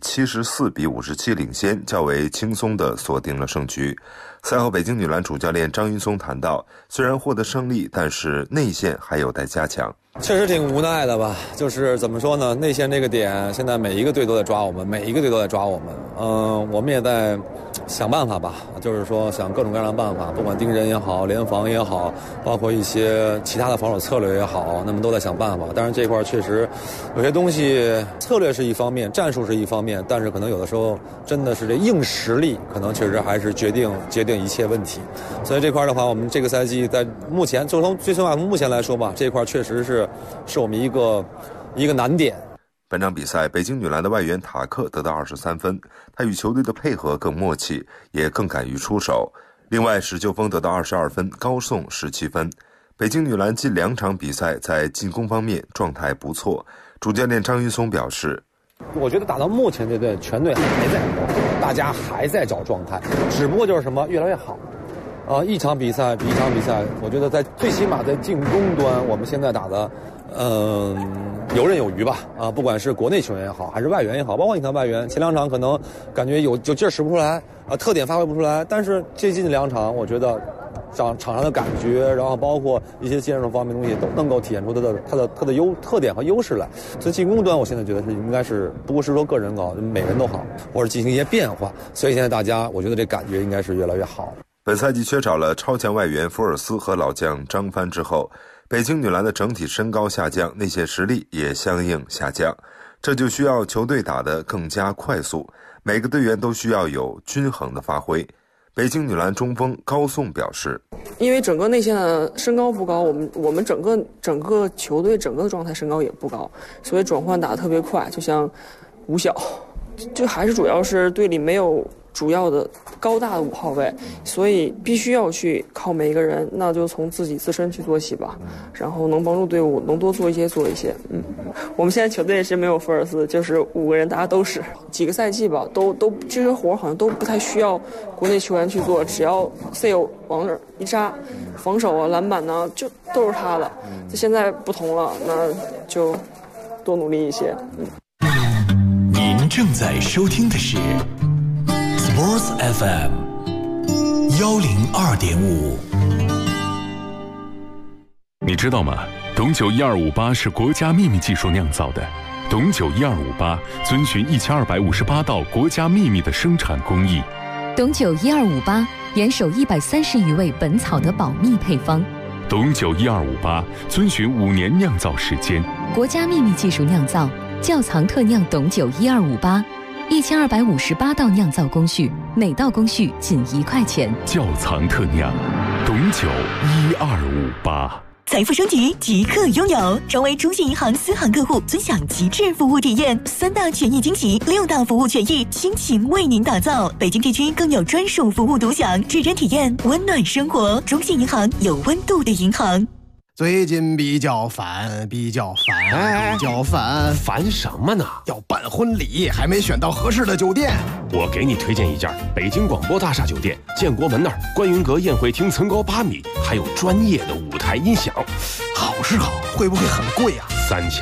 74-57领先，较为轻松地锁定了胜局。赛后，北京女篮主教练张云松谈到，虽然获得胜利，但是内线还有待加强。 确实挺无奈的吧，就是怎么说呢，内线这个点现在每一个队都在抓我们，我们也在想办法吧，就是说想各种各样的办法，不管盯人也好，联防也好，包括一些其他的防守策略也好，那么都在想办法。但是这块确实有些东西，策略是一方面，战术是一方面，但是可能有的时候真的是这硬实力可能确实还是决定一切问题。所以这块的话，我们这个赛季在目前就从最起码从目前来说吧，这块确实是我们一个难点。 本场比赛，北京女篮的外援塔克得到23分，他与球队的配合更默契，也更敢于出手。另外，史秋峰得到22分，高颂17分。北京女篮近2场比赛在进攻方面状态不错，主教练张云松表示， 我觉得打到目前这队全队还在，大家还在找状态，只不过就是什么越来越好。一场比赛比一场比赛，我觉得最起码在进攻端，我们现在打的游刃有余吧。不管是国内球员也好，还是外援也好，包括你看外援，前2场可能感觉有劲儿使不出来，特点发挥不出来，但是最近2场，我觉得场上的感觉，然后包括一些技术方面的东西，都能够体现出它的特点和优势来。所以进攻端，我现在觉得应该是不是说个人好，每人都好，或者进行一些变化。所以现在大家，我觉得这感觉应该是越来越好。 本赛季缺少了超强外援福尔斯和老将张帆之后，北京女篮的整体身高下降，内线实力也相应下降，这就需要球队打得更加快速，每个队员都需要有均衡的发挥。北京女篮中锋高颂表示， 因为整个内线的身高不高，我们整个球队整个的状态身高也不高，所以转换打得特别快，就像五小，就还是主要是队里没有主要的高大的5号位，所以必须要去靠每一个人，那就从自己自身去做起吧，然后能帮助队伍能多做一些。我们现在球队是没有福尔斯，就是5个人大家都是几个赛季吧，都这些活好像都不太需要国内球员去做，只要 CU 往那儿一扎，防守啊篮板呢就都是他的。现在不同了，那就多努力一些。 您正在收听的是Sports FM 102.5。 你知道吗？董酒1258是国家秘密技术酿造的。董酒1258遵循1258道国家秘密的生产工艺。 董酒1258严守130余味本草的保密配方。 董酒1258遵循5年酿造时间。 国家秘密技术酿造，窖藏特酿董酒1258。 ，1258道酿造工序，每道工序仅1块钱。 窖藏特酿，董酒1258。 财富升级即刻拥有，成为中信银行私行客户，尊享极致服务体验，3大权益惊喜，6大服务权益倾情为您打造。北京地区更有专属服务独享，智臻体验，温暖生活。中信银行，有温度的银行。 最近比较烦， 烦什么呢？ 要办婚礼，还没选到合适的酒店。 我给你推荐一家北京广播大厦酒店，建国门那儿观云阁宴会厅层高8米，还有专业的舞台音响。 好是好，会不会很贵啊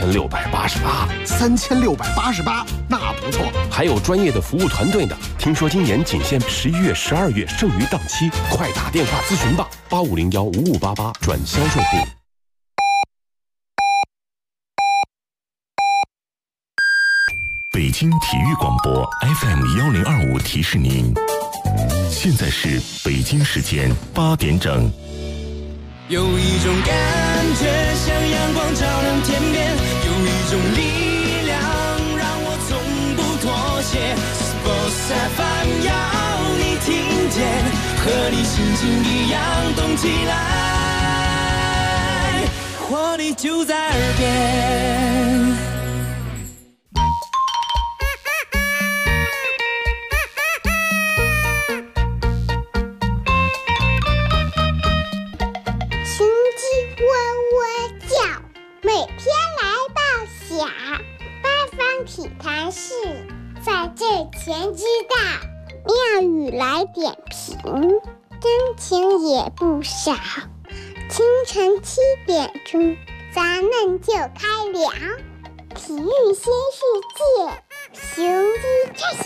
？3688， 那不错。 还有专业的服务团队呢。听说今年仅限11月、12月剩余档期，快打电话咨询吧，85015588转销售部。 北京体育广播 FM1025提示您，现在是北京时间8点整。 有一种感觉像阳光照亮天边，有一种力量让我从不妥协。Sports FM 要你听见，和你心情一样动起来，活力就在耳边。 体坛事，在这前知道，妙语来点评，真情也不少。清晨7点钟，咱们就开聊体育新世界，雄鸡叉侠。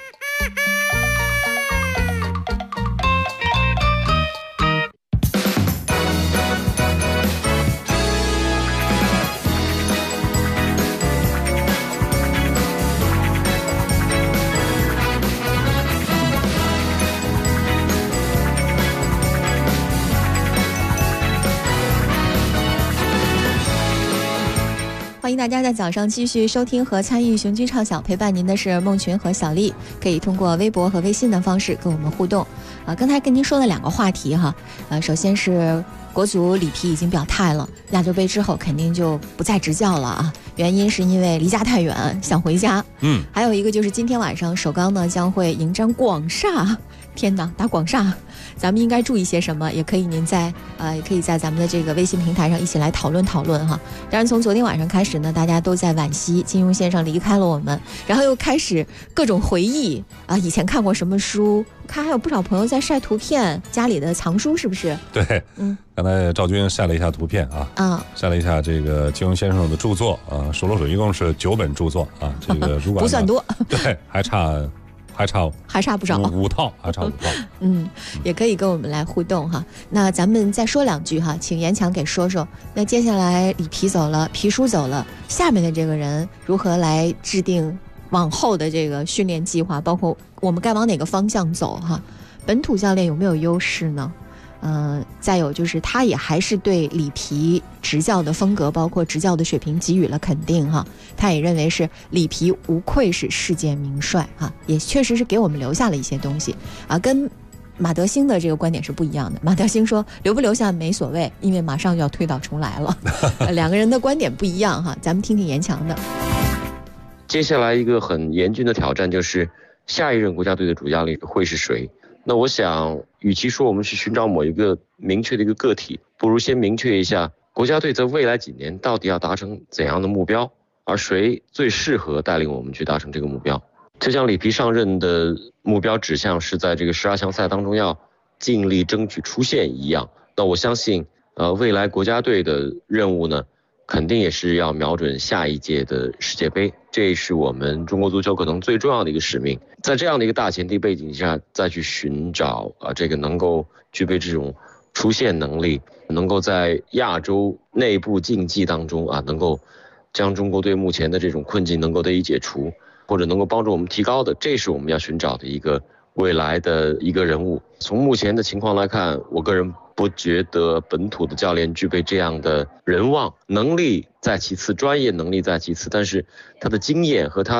欢迎大家在早上继续收听和参与雄鸡唱响，陪伴您的是孟群和小丽，可以通过微博和微信的方式跟我们互动。刚才跟您说了2个话题哈，首先是国足里皮已经表态了，亚洲杯之后肯定就不再执教了啊，原因是因为离家太远，想回家。还有一个就是今天晚上首钢呢将会迎战广厦，天哪，打广厦！咱们应该注意些什么？也可以您在也可以在咱们的这个微信平台上一起来讨论讨论哈。当然，从昨天晚上开始呢，大家都在惋惜金庸先生离开了我们，然后又开始各种回忆啊，以前看过什么书？看还有不少朋友在晒图片，家里的藏书是不是？ 对，刚才赵军晒了一下图片啊，晒了一下这个金庸先生的著作啊，手一共是9本著作啊，这个如果不算多， 对，还差不少 5套，还差5套。 也可以跟我们来互动哈。那咱们再说2句哈，请严强给说说。那接下来里皮走了，皮叔走了，下面的这个人如何来制定往后的这个训练计划，包括我们该往哪个方向走哈？本土教练有没有优势呢？再有就是他也还是对里皮执教的风格包括执教的水平给予了肯定哈，他也认为是里皮无愧是世界名帅哈，也确实是给我们留下了一些东西啊，跟马德兴的这个观点是不一样的。马德兴说留不留下没所谓，因为马上就要推倒重来了2个人的观点不一样哈，咱们听听严强的。 接下来一个很严峻的挑战就是下一任国家队的主教练会是谁。那我想与其说我们去寻找某一个明确的一个个体，不如先明确一下国家队在未来几年到底要达成怎样的目标，而谁最适合带领我们去达成这个目标。就像里皮上任的目标指向是在这个12强赛当中要尽力争取出线一样，那我相信未来国家队的任务呢，肯定也是要瞄准下一届的世界杯，这是我们中国足球可能最重要的一个使命。在这样的一个大前提背景下，再去寻找这个能够具备这种出线能力，能够在亚洲内部竞技当中能够将中国队目前的这种困境能够得以解除，或者能够帮助我们提高的，这是我们要寻找的一个未来的一个人物。从目前的情况来看，我个人不觉得本土的教练具备这样的人望，能力在其次，专业能力在其次，但是他的经验和他的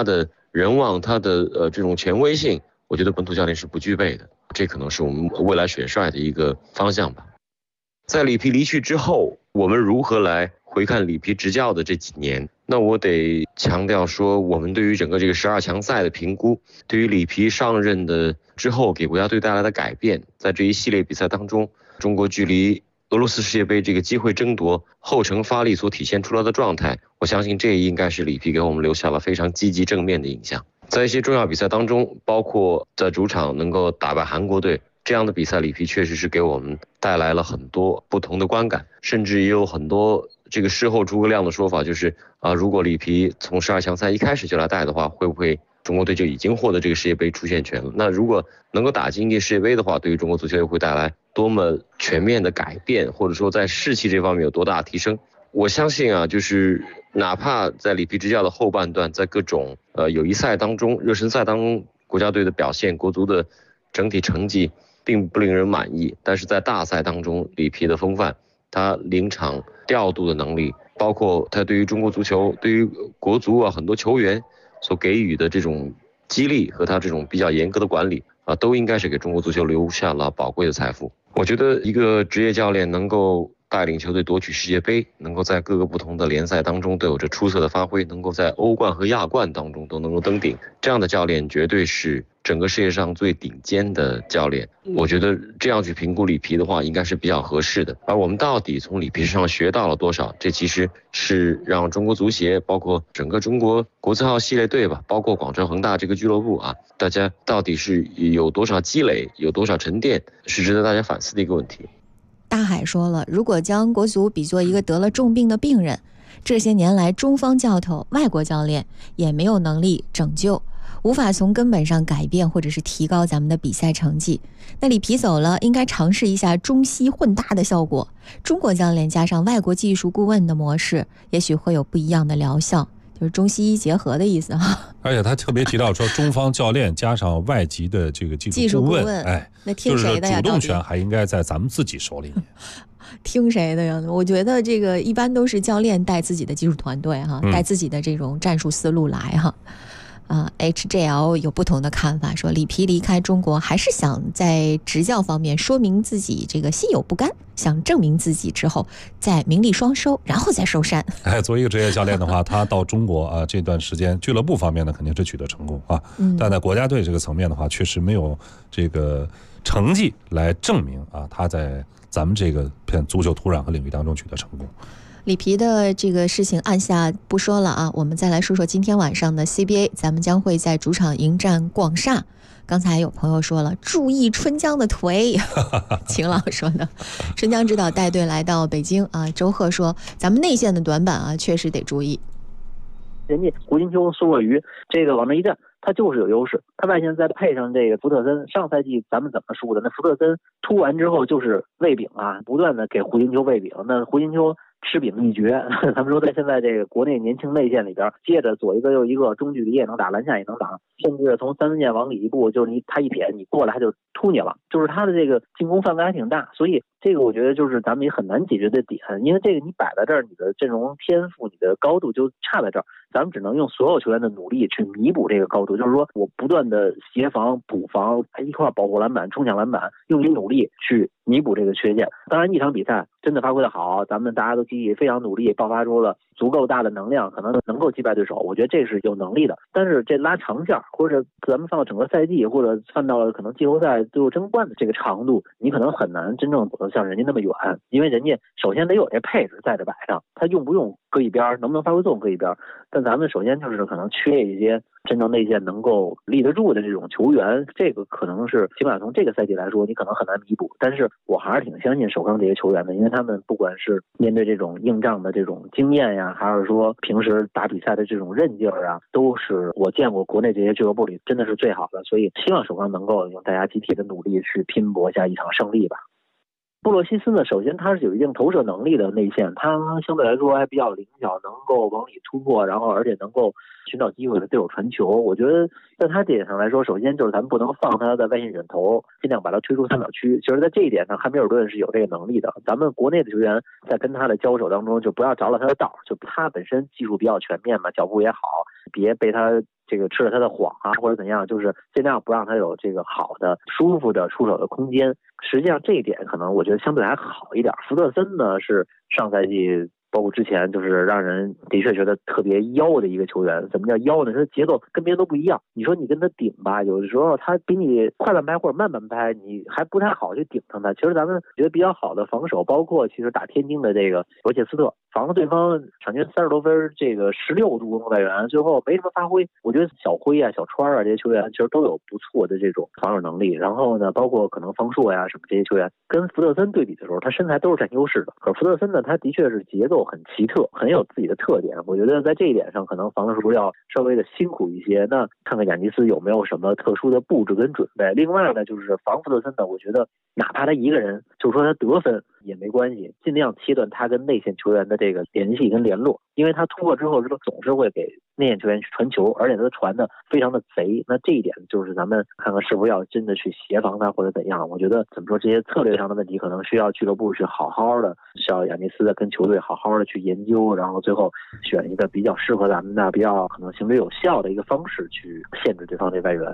人望、他的这种权威性，我觉得本土教练是不具备的。这可能是我们未来选帅的一个方向吧。在里皮离去之后，我们如何来回看里皮执教的这几年？那我得强调说，我们对于整个这个12强赛的评估，对于里皮上任的之后给国家队带来的改变，在这一系列比赛当中，中国距离俄罗斯世界杯这个机会争夺后程发力所体现出来的状态，我相信这应该是里皮给我们留下了非常积极正面的影响。在一些重要比赛当中，包括在主场能够打败韩国队这样的比赛，里皮确实是给我们带来了很多不同的观感，甚至也有很多这个事后诸葛亮的说法，就是如果里皮从12强赛一开始就来带的话，会不会中国队就已经获得这个世界杯出线权了？那如果能够打进这世界杯的话，对于中国足球会带来多么全面的改变，或者说在士气这方面有多大的提升？我相信就是哪怕在里皮执教的后半段，在各种友谊赛当中、热身赛当中，国家队的表现、国足的整体成绩并不令人满意，但是在大赛当中，里皮的风范，他临场调度的能力，包括他对于中国足球、对于国足很多球员所给予的这种激励和他这种比较严格的管理都应该是给中国足球留下了宝贵的财富。我觉得一个职业教练能够带领球队夺取世界杯，能够在各个不同的联赛当中都有着出色的发挥，能够在欧冠和亚冠当中都能够登顶，这样的教练绝对是整个世界上最顶尖的教练。我觉得这样去评估里皮的话应该是比较合适的。而我们到底从里皮身上学到了多少，这其实是让中国足协包括整个中国国字号系列队吧，包括广州恒大这个俱乐部大家到底是有多少积累，有多少沉淀，是值得大家反思的一个问题。 大海说了，如果将国足比作一个得了重病的病人，这些年来中方教头、外国教练也没有能力拯救，无法从根本上改变或者是提高咱们的比赛成绩。那里皮走了，应该尝试一下中西混搭的效果，中国教练加上外国技术顾问的模式，也许会有不一样的疗效，就是中西医结合的意思而且他特别提到说，中方教练加上外籍的这个技术顾问， 那听谁的呀？ 就是主动权还应该在咱们自己手里面。 听谁的呀？我觉得这个一般都是教练带自己的技术团队带自己的这种战术思路来HJL 有不同的看法，说里皮离开中国还是想在执教方面说明自己这个心有不甘，想证明自己之后再名利双收，然后再收山。 作为一个职业教练的话，他到中国这段时间俱乐部方面呢肯定是取得成功但在国家队这个层面的话，确实没有这个成绩来证明他在咱们这个片足球土壤和领域当中取得成功。 里皮的这个事情按下不说了我们再来说说今天晚上的 CBA， 咱们将会在主场迎战广厦。刚才有朋友说了，注意春江的腿晴朗说的。春江指导带队来到北京周贺说，咱们内线的短板确实得注意。 人家胡金秋、苏若愚这个往那一站，他就是有优势，他外线再配上这个福特森，上赛季咱们怎么输的？那福特森突完之后就是喂饼不断的给胡金秋喂饼，那胡金秋吃饼一绝。他们说在现在这个国内年轻内线里边，接着左一个右一个，中距离也能打，篮下也能打，甚至从三分线往里一步，就是他一撇，你过来他就突你了，就是他的这个进攻范围还挺大。所以这个我觉得就是咱们也很难解决的点，因为这个你摆在这儿，你的阵容天赋、你的高度就差在这儿，咱们只能用所有球员的努力去弥补这个高度，就是说我不断的协防、补防，一块保护篮板、冲抢篮板，用你努力去弥补这个缺陷。当然一场比赛真的发挥的好，咱们大家都积极非常努力，爆发出了足够大的能量，可能能够击败对手，我觉得这是有能力的。但是这拉长线，或者咱们放到整个赛季，或者放到可能季后赛最后争冠的这个长度，你可能很难真正走得像人家那么远，因为人家首先得有这配置在这摆上，他用不用搁一边，能不能发挥作用搁一边。但咱们首先就是可能缺一些真正内线能够立得住的这种球员，这个可能是起码从这个赛季来说，你可能很难弥补。但是我还是挺相信首钢这些球员的，因为他们不管是面对这种硬仗的这种经验呀，还是说平时打比赛的这种韧劲儿啊，都是我见过国内这些俱乐部里真的是最好的。所以希望首钢能够用大家集体的努力去拼搏下一场胜利吧。布洛西斯呢，首先他是有一定投射能力的内线，他相对来说还比较灵巧，能够往里突破，然后而且能够寻找机会的队友传球。我觉得在他这点上来说，首先就是咱们不能放他在外线远投，尽量把他推出三秒区。其实在这一点上，汉密尔顿是有这个能力的。咱们国内的球员在跟他的交手当中，就不要着了他的道，就他本身技术比较全面嘛，脚步也好， 别被他这个吃了他的谎啊，或者怎样，就是尽量不让他有这个好的、舒服的出手的空间。实际上这一点可能我觉得相对还好一点。福特森呢是上赛季包括之前就是让人的确觉得特别妖的一个球员。怎么叫妖呢？他节奏跟别人都不一样。你说你跟他顶吧，有的时候他比你快半拍或者慢半拍，你还不太好去顶上他。其实咱们觉得比较好的防守，包括其实打天津的这个罗切斯特，防了对方场均30多分，这个16助攻外援，最后没什么发挥。我觉得小辉啊、小川啊这些球员其实都有不错的这种防守能力。然后呢，包括可能方硕呀什么这些球员，跟福特森对比的时候，他身材都是占优势的。可福特森呢，他的确是节奏很奇特，很有自己的特点。我觉得在这一点上，可能防的时候要稍微的辛苦一些。那看看亚尼斯有没有什么特殊的布置跟准备。另外呢，就是防福特森呢，我觉得哪怕他一个人，就说他得分也没关系，尽量切断他跟内线球员的这个联系跟联络，因为他突破之后，总是会给内线球员传球，而且他传的非常的贼。那这一点就是咱们看看是不是要真的去协防他或者怎样。我觉得怎么说，这些策略上的问题可能需要俱乐部去好好的，需要亚尼斯的跟球队好好的去研究，然后最后选一个比较适合咱们的、比较可能行之有效的一个方式去限制对方的外援。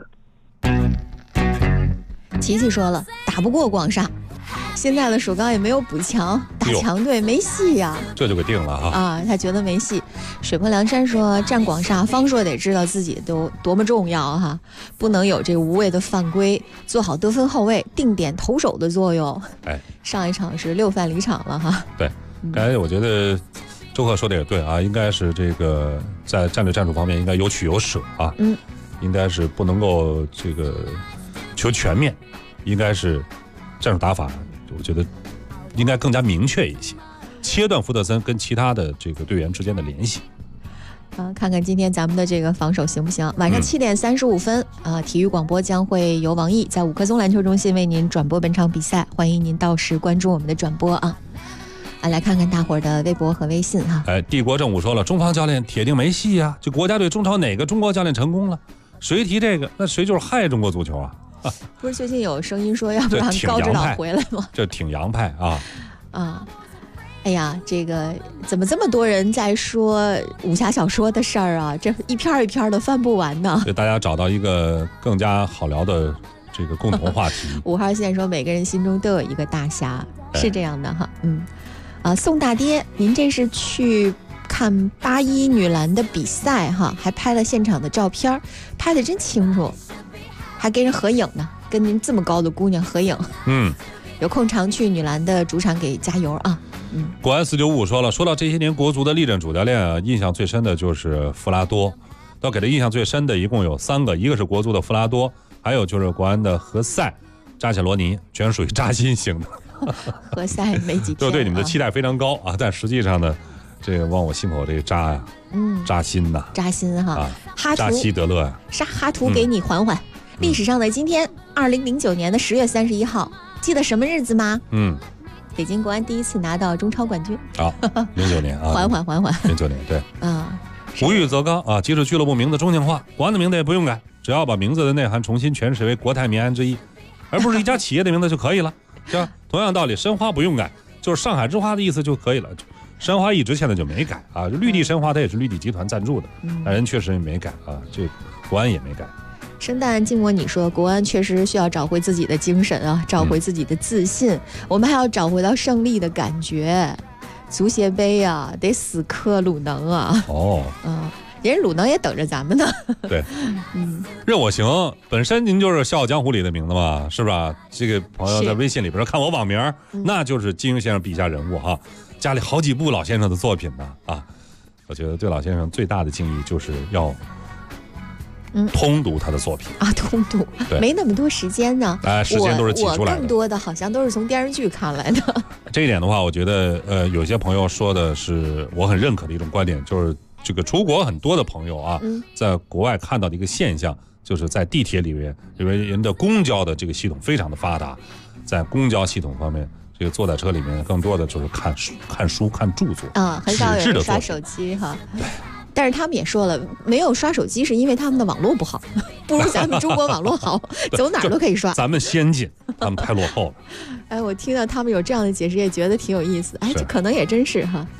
琪琪说了，打不过广厦，现在的首钢也没有补强，打强队没戏呀、 这就给定了哈。 啊，他觉得没戏。水泊梁山说，战广厦，方硕得知道自己都多么重要哈，不能有这个无谓的犯规，做好得分后卫、定点投手的作用。 哎， 上一场是6犯离场了哈。 对，刚才我觉得周贺说的也对啊，应该是这个在战略战术方面应该有取有舍啊。应该是不能够这个求全面，应该是战术打法，我觉得应该更加明确一些，切断福特森跟其他的这个队员之间的联系。 看看今天咱们的这个防守行不行？晚上7点35分，体育广播将会由王毅在五棵松篮球中心为您转播本场比赛，欢迎您到时关注我们的转播啊。来看看大伙儿的微博和微信哈。 帝国正午说了，中方教练铁定没戏啊！就国家队中超哪个中国教练成功了？谁提这个，那谁就是害中国足球啊！ 不是最近有声音说要不让高指导回来吗？ 这挺洋派啊！ 哎呀，这个怎么这么多人在说武侠小说的事儿啊？这一篇一篇的翻不完呢。 所以大家找到一个更加好聊的这个共同话题。 5号线说，每个人心中都有一个大侠，是这样的哈。宋大爹，您这是去看81女篮的比赛哈，还拍了现场的照片，拍得真清楚，还跟人合影呢，跟您这么高的姑娘合影。有空常去女篮的主场给加油啊。 国安495说了，说到这些年国足的历任主教练啊，印象最深的就是弗拉多，到给他印象最深的一共有3个，一个是国足的弗拉多，还有就是国安的何塞、扎切罗尼，全属于扎心型的。 何塞没几天， 就对你们的期待非常高啊，但实际上呢，这个往我心口这扎呀，扎心呐， 扎心哈。哈图扎西德勒呀， 哈图给你缓缓。历史上的今天，2009年的10月31号，记得什么日子吗？北京国安第一次拿到中超冠军。 09年啊， 缓缓。 09年对。无欲则刚啊，即使俱乐部名字中性化，国安的名字也不用改，只要把名字的内涵重新诠释为国泰民安之意，而不是一家企业的名字就可以了。是吧？同样道理，申花不用改，就是上海之花的意思就可以了。申花一直现在就没改啊，绿地申花它也是绿地集团赞助的，人确实也没改啊，这国安也没改。 生旦静默，你说国安确实需要找回自己的精神啊，找回自己的自信，我们还要找回到胜利的感觉。足协杯啊，得死磕鲁能啊。人鲁能也等着咱们呢。 对，任我行本身您就是《笑傲江湖》里的名字嘛，是吧？这个朋友在微信里边看我网名，那就是金庸先生笔下人物哈，家里好几部老先生的作品呢啊。我觉得对老先生最大的敬意就是要通读他的作品啊，通读，没那么多时间呢。 时间都是挤出来的。 我更多的好像都是从电视剧看来的。 这一点的话，我觉得有些朋友说的是我很认可的一种观点，就是这个出国很多的朋友啊，在国外看到的一个现象，就是在地铁里面，因为人的公交的这个系统非常的发达，在公交系统方面，这个坐在车里面更多的就是看书、看著作很少有人刷手机哈。但是他们也说了，没有刷手机是因为他们的网络不好，不如咱们中国网络好，走哪儿都可以刷。 咱们先进，他们太落后了。 我听到他们有这样的解释，也觉得挺有意思。这可能也真是哈。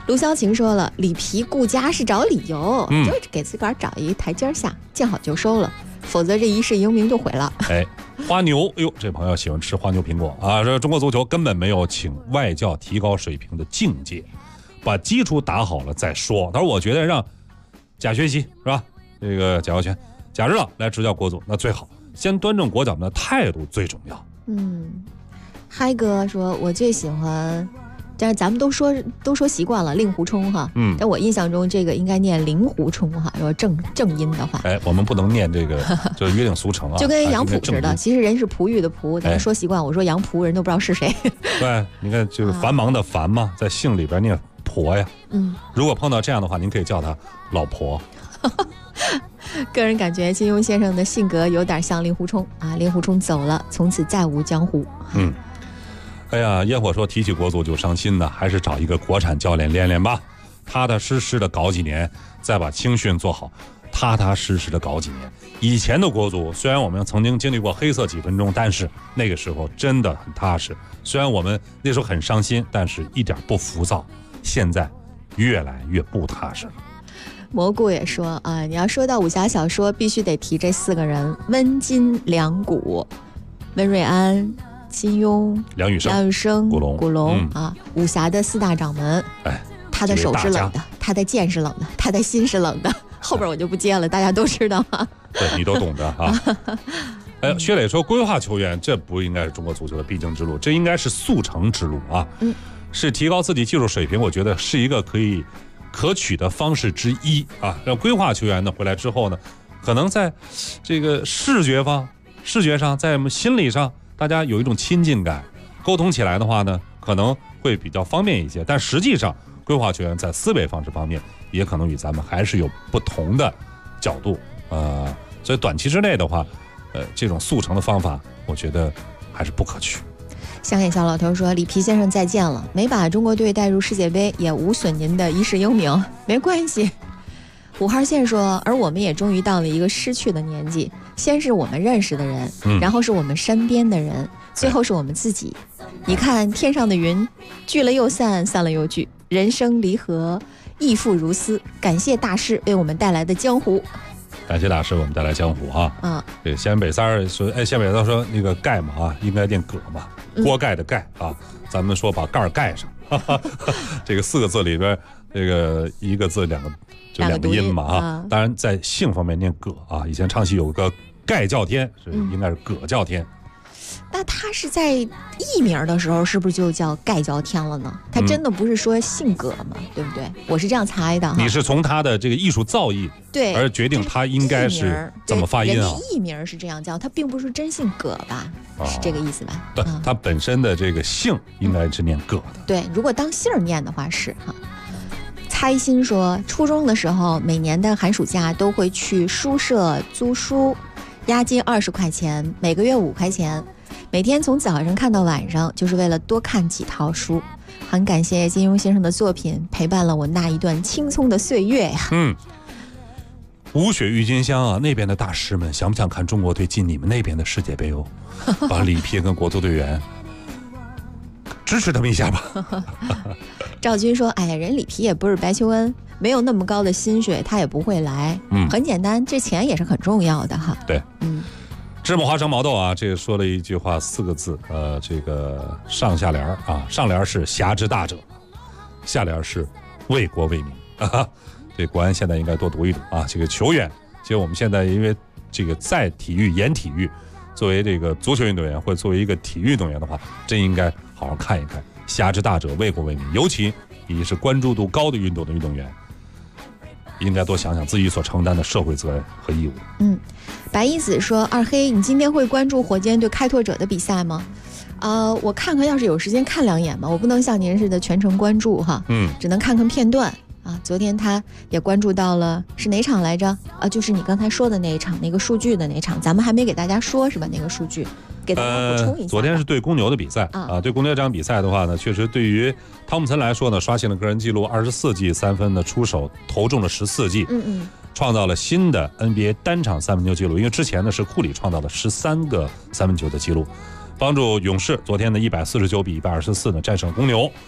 卢潇晴说了，里皮顾家是找理由，就给自个儿找一台阶下，见好就收了，否则这一世英名就毁了。 哎，花牛，哎呦，这朋友喜欢吃花牛苹果啊！这中国足球根本没有请外教提高水平的境界，把基础打好了再说。他说，我觉得让贾学习是吧？这个贾耀全、贾指导来执教国足，那最好，先端正国脚的态度最重要。 嗨哥说，我最喜欢。但是咱们都说习惯了令狐冲哈，但我印象中这个应该念令狐冲哈，如果正音的话， 哎，我们不能念这个，就是约定俗成啊， 就跟杨浦似的，其实人是璞玉的璞，咱们说习惯，我说杨浦人都不知道是谁。 对，你看就是繁忙的繁嘛，在姓里边念婆呀，如果碰到这样的话，您可以叫他老婆。 个人感觉金庸先生的性格有点像令狐冲啊，令狐冲走了，从此再无江湖。 哎呀，烟火说提起国足就伤心呢，还是找一个国产教练练练吧，踏踏实实的搞几年，再把青训做好，踏踏实实的搞几年。以前的国足虽然我们曾经经历过黑色几分钟，但是那个时候真的很踏实。虽然我们那时候很伤心，但是一点不浮躁。现在越来越不踏实了。 蘑菇也说啊，你要说到武侠小说，必须得提这4个人：温金、梁谷、温瑞安、金庸、 梁羽生、古龙啊，武侠的4大掌门。哎，他的手是冷的，他的剑是冷的，他的心是冷的。后边我就不接了，大家都知道啊。 对，你都懂得啊。哎，薛磊说，规划球员这不应该是中国足球的必经之路，这应该是速成之路啊。是提高自己技术水平，我觉得是一个可取的方式之一啊。让规划球员呢回来之后呢，可能在这个视觉上，在我们心理上，大家有一种亲近感，沟通起来的话呢，可能会比较方便一些。但实际上，规划球员在思维方式方面，也可能与咱们还是有不同的角度。所以短期之内的话，这种速成的方法，我觉得还是不可取。 香眼小老头说，里皮先生再见了，没把中国队带入世界杯，也无损您的一世英名，没关系。5号线说，而我们也终于到了一个失去的年纪，先是我们认识的人，然后是我们身边的人，最后是我们自己。你看天上的云，聚了又散，散了又聚，人生离合，亦复如斯。感谢大师为我们带来的江湖。 感谢大师为我们带来江湖啊！对，西安北三说，西安北三说那个盖嘛啊，应该念葛嘛，锅盖的盖啊，咱们说把盖盖上，这个4个字里边，这个一个字两个音嘛啊。当然在姓方面念葛啊，以前唱戏有个盖叫天，应该是葛叫天。 那他是在艺名的时候是不是就叫盖叫天了呢？他真的不是说姓葛吗？对不对？我是这样猜的哈。 你是从他的这个艺术造诣对而决定他应该是怎么发音啊？ 人家艺名是这样叫，他并不是真姓葛吧？是这个意思吧？ 对，他本身的这个姓应该是念葛的。 对，如果当姓念的话是哈。猜心说，初中的时候每年的寒暑假都会去书社租书，押金20块钱，每个月5块钱。每天从早上看到晚上，就是为了多看几套书。很感谢金庸先生的作品，陪伴了我那一段青葱的岁月呀。 无雪郁金香啊，那边的大师们想不想看中国队进你们那边的世界杯哦？把里皮跟国足队员支持他们一下吧。 赵军说，哎呀，人里皮也不是白求恩，没有那么高的薪水他也不会来。很简单，这钱也是很重要的哈。 对，芝麻花生毛豆啊，这个说了一句话4个字，这个上下联啊，上联是侠之大者，下联是为国为民。这国安现在应该多读一读啊。这个球员，其实我们现在因为这个在体育演体育，作为这个足球运动员或者作为一个体育运动员的话，真应该好好看一看侠之大者，为国为民。尤其你是关注度高的运动的运动员，应该多想想自己所承担的社会责任和义务。 白一子说，二黑，你今天会关注火箭对开拓者的比赛吗？我看看，要是有时间看2眼吧，我不能像您似的全程关注哈，只能看看片段啊。昨天他也关注到了，是哪场来着？就是你刚才说的那一场，那个数据的那场，咱们还没给大家说是吧？那个数据给大家补充一下。 昨天是对公牛的比赛啊，对公牛这场比赛的话呢，确实对于汤姆森来说呢，刷新了个人纪录，24记3分的出手，投中了14记，创造了新的 NBA 单场3分球纪录，因为之前呢是库里创造了13个3分球的纪录，帮助勇士昨天的149比124呢战胜公牛。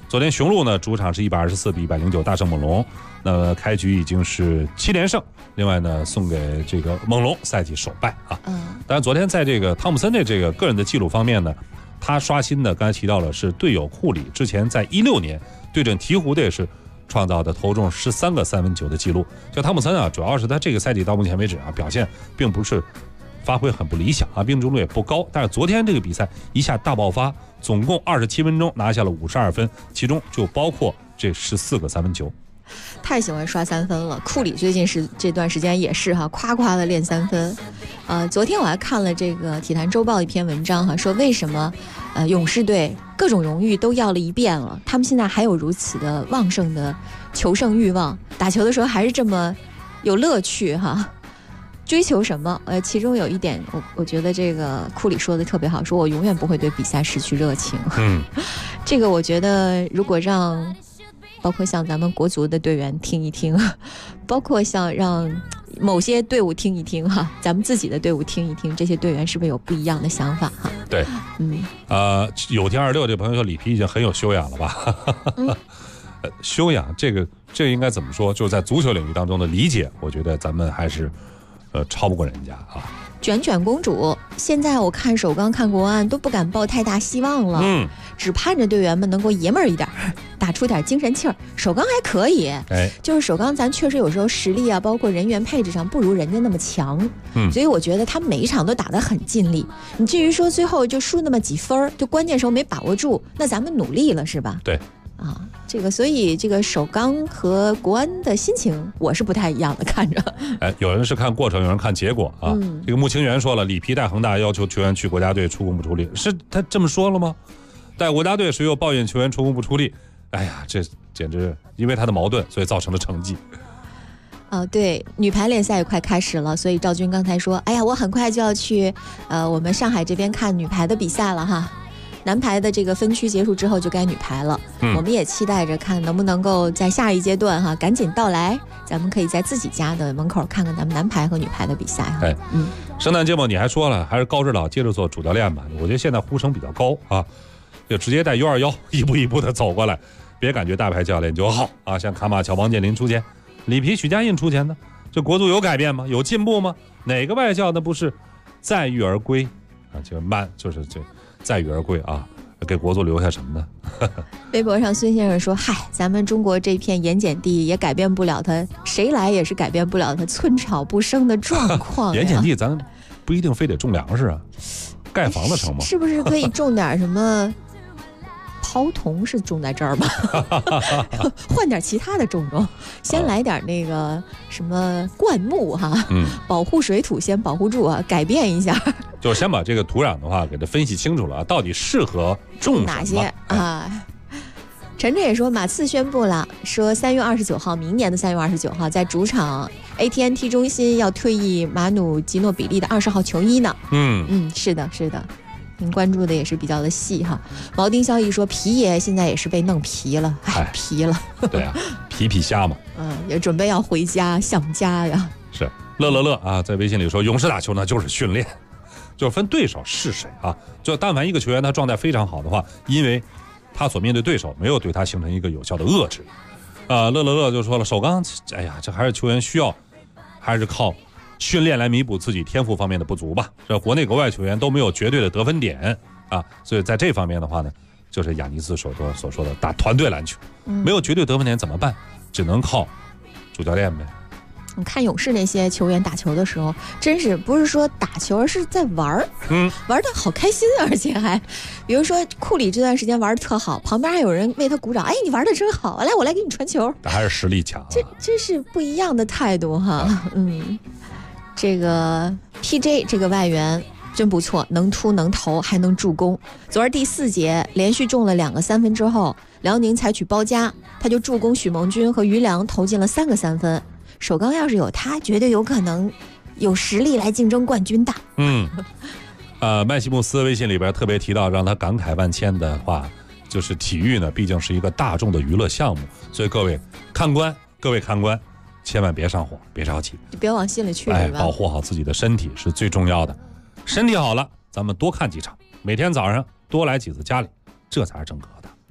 昨天雄鹿呢主场是124比109大胜猛龙，那么开局已经是7连胜，另外呢送给这个猛龙赛季首败啊。当然昨天在这个汤普森的这个个人的记录方面呢，他刷新的刚才提到了是队友库里之前在16年对阵鹈鹕的也是创造的投中13个三分球的记录。就汤普森啊，主要是他这个赛季到目前为止啊表现并不是发挥很不理想啊，命中率也不高，但是昨天这个比赛一下大爆发，总共27分钟拿下了52分，其中就包括这14个三分球。 太喜欢刷3分了，库里最近是这段时间也是哈，夸夸的练3分。昨天我还看了这个体坛周报一篇文章哈，说为什么勇士队各种荣誉都要了一遍了，他们现在还有如此的旺盛的求胜欲望，打球的时候还是这么有乐趣哈。追求什么？其中有一点，我觉得这个库里说的特别好，说我永远不会对比赛失去热情。这个我觉得如果让包括像咱们国足的队员听一听，包括像让某些队伍听一听哈，咱们自己的队伍听一听，这些队员是不是有不一样的想法哈？ 对，有天26这朋友说里皮已经很有修养了吧？修养这个应该怎么说？就是在足球领域当中的理解，我觉得咱们还是超不过人家啊。 卷卷公主，现在我看首钢看国安都不敢抱太大希望了，只盼着队员们能够爷们儿一点，打出点精神气儿。首钢还可以，就是首钢咱确实有时候实力啊，包括人员配置上不如人家那么强，所以我觉得他们每一场都打得很尽力。你至于说最后就输那么几分，就关键时候没把握住，那咱们努力了是吧？ 对。 这个所以这个首钢和国安的心情我是不太一样的看着。 有人是看过程，有人看结果啊。这个穆清源说了，里皮带恒大要求球员去国家队出工不出力，是他这么说了吗？带国家队谁又抱怨球员出工不出力？哎呀，这简直因为他的矛盾，所以造成了成绩。 对，女排联赛也快开始了，所以赵军刚才说，哎呀，我很快就要去我们上海这边看女排的比赛了哈。男排的这个分区结束之后就该女排了，我们也期待着看能不能够在下一阶段哈赶紧到来，咱们可以在自己家的门口看看咱们男排和女排的比赛哈。 圣诞节目你还说了，还是高指导接着做主教练吧？我觉得现在呼声比较高啊，就直接带U21一步一步的走过来，别感觉大牌教练就好啊，像卡马乔、王健林出钱，里皮、许家印出钱呢，这国足有改变吗？有进步吗？哪个外教那不是载誉而归啊？就是载誉而归啊，给国足留下什么呢？ 微博上孙先生说，嗨，咱们中国这片盐碱地也改变不了他，谁来也是改变不了他寸草不生的状况。 盐碱地咱不一定非得种粮食啊，盖房子成吗？ 是不是可以种点什么抛铜是种在这儿吗？换点其他的种，先来点那个什么灌木哈，保护水土先保护住啊，改变一下。 就先把这个土壤的话给它分析清楚了啊，到底适合种哪些啊？陈晨也说，马刺宣布了，说3月29号，明年的3月29号，在主场 AT&T 中心要退役马努吉诺比利的20号球衣呢。是的，是的。您关注的也是比较的细哈。毛丁消息说，皮爷现在也是被弄皮了，皮了。 对啊，皮虾嘛。 也准备要回家想家呀。 是乐啊，在微信里说，勇士打球呢就是训练，就是分对手是谁啊。就但凡一个球员他状态非常好的话，因为他所面对对手没有对他形成一个有效的遏制。乐就说了，首钢，哎呀，这还是球员需要，还是靠训练来弥补自己天赋方面的不足吧。这国内国外球员都没有绝对的得分点啊，所以在这方面的话呢，就是雅尼斯所说的打团队篮球，没有绝对得分点怎么办？只能靠主教练呗。 你看勇士那些球员打球的时候，真是不是说打球，而是在玩儿，玩得好开心，而且还，比如说库里这段时间玩得特好，旁边还有人为他鼓掌，哎，你玩得真好，来，我来给你传球。 还是实力强， 这是不一样的态度哈。这个 PJ 这个外援真不错，能突能投还能助攻。昨儿第4节连续中了2个3分之后，辽宁采取包夹，他就助攻许梦军和于良投进了3个3分。首钢要是有他，绝对有可能有实力来竞争冠军的。 麦西穆斯微信里边特别提到让他感慨万千的话，就是体育呢毕竟是一个大众的娱乐项目，所以各位看官千万别上火，别着急， 就别往心里去， 保护好自己的身体是最重要的。身体好了，咱们多看几场，每天早上多来几次家里，这才是正格的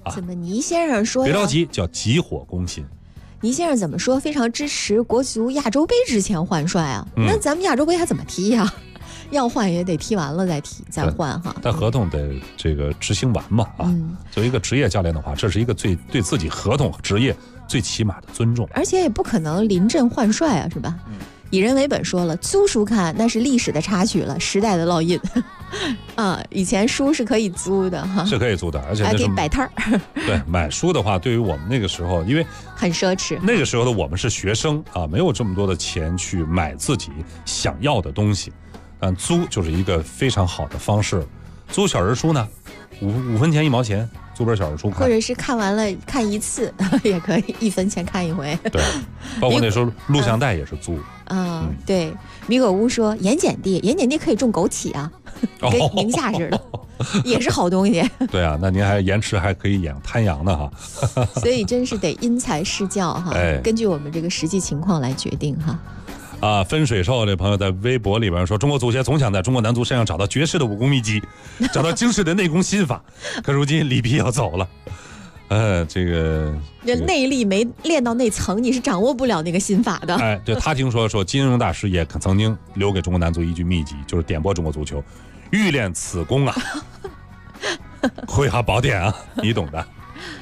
啊。 怎么倪先生说？ 别着急，叫急火攻心。 倪先生怎么说？非常支持国足亚洲杯之前换帅啊。那咱们亚洲杯还怎么踢呀？要换也得踢完了再换哈。 但合同得这个执行完嘛啊。作为一个职业教练的话，这是一个对自己合同和职业最起码的尊重。 而且也不可能临阵换帅啊，是吧？以人为本说了，租书看那是历史的插曲了，时代的烙印。啊，以前书是可以租的哈， 是可以租的，而且还可以摆摊儿。 对，买书的话，对于我们那个时候，因为很奢侈， 那个时候的我们是学生啊，没有这么多的钱去买自己想要的东西，但租就是一个非常好的方式。租小人书呢，5分钱1毛钱。租本小人书看， 或者是看完了看一次也可以，1分钱看一回。 对，包括那时候录像带也是租。 对，米果屋说盐碱地可以种枸杞啊，跟宁夏似的，也是好东西。 对啊，那您还盐池还可以养滩羊呢哈。 所以真是得因材施教哈，根据我们这个实际情况来决定哈。 啊，分水兽这朋友在微博里边说，中国足协总想在中国男足身上找到绝世的武功秘籍，找到精实的内功心法，可如今里皮要走了，这内力没练到那层，你是掌握不了那个心法的。 哎，对，他听说金庸大师也曾经留给中国男足一句秘籍，就是点拨中国足球，欲练此功啊，会下宝典啊，你懂的。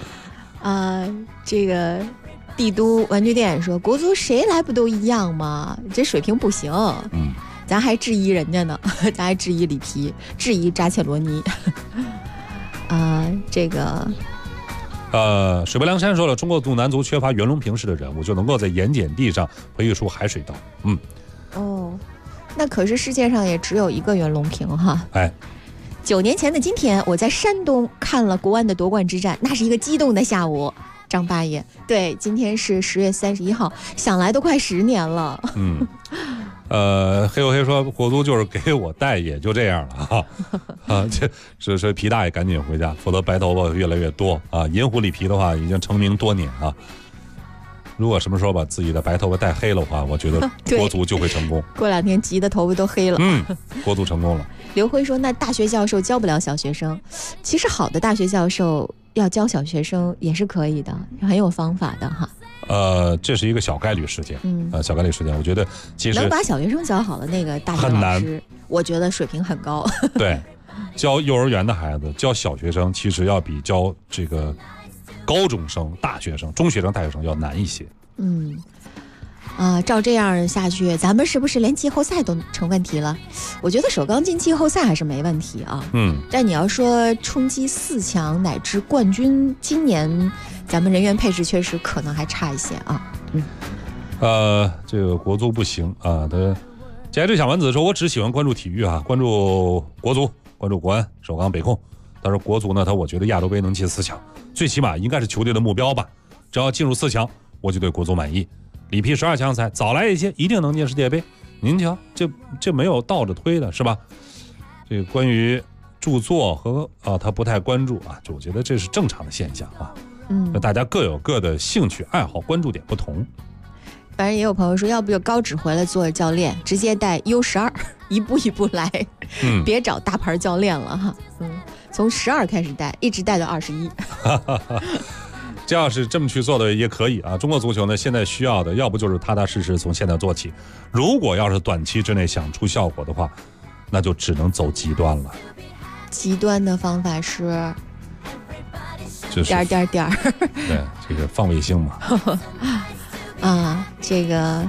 这个。帝都玩具店说，国足谁来不都一样吗？这水平不行。咱还质疑人家呢，咱还质疑里皮，质疑扎切罗尼。这个水泊梁山说了，中国男足缺乏袁隆平式的人物，就能够在盐碱地上培育出海水稻。 那可是世界上也只有一个袁隆平哈。9年前的今天，我在山东看了国安的夺冠之战，那是一个激动的下午。张八爷，对，今天是10月31号，想来都快10年了。 黑黝黑说，国足就是给我带，也就这样了啊。这皮大爷赶紧回家，否则白头发越来越多啊。银狐里皮的话已经成名多年啊。如果什么时候把自己的白头发带黑了的话，我觉得国足就会成功。 过2天急的头发都黑了。 国足成功了。 刘辉说，那大学教授教不了小学生，其实好的大学教授要教小学生也是可以的，很有方法的哈。 这是一个小概率事件。小概率事件，我觉得其实能把小学生教好的那个大学老师，我觉得水平很高。 对，教幼儿园的孩子，教小学生，其实要比教这个高中生、大学生、中学生、大学生要难一些。 照这样下去，咱们是不是连季后赛都成问题了？我觉得首钢进季后赛还是没问题啊。但你要说冲击4强乃至冠军，今年咱们人员配置确实可能还差一些啊。 这个国足不行啊。加这小丸子说，我只喜欢关注体育啊，关注国足，关注国安、首钢、北控。但是国足呢，我觉得亚洲杯能进4强，最起码应该是球队的目标吧。只要进入4强，我就对国足满意。里皮12强赛早来一些，一定能进世界杯。您瞧，这没有倒着推的是吧？这个关于著作和他不太关注啊，就我觉得这是正常的现象啊。大家各有各的兴趣爱好，关注点不同。 反正也有朋友说，要不就高指回来做教练，直接带 U12，一步一步来，别找大牌教练了哈。从12开始带，一直带到21。 这要是这么去做的也可以啊。中国足球呢，现在需要的要不就是踏踏实实从现在做起，如果要是短期之内想出效果的话，那就只能走极端了。 极端的方法是就是点。 对，这个放卫星嘛。 这个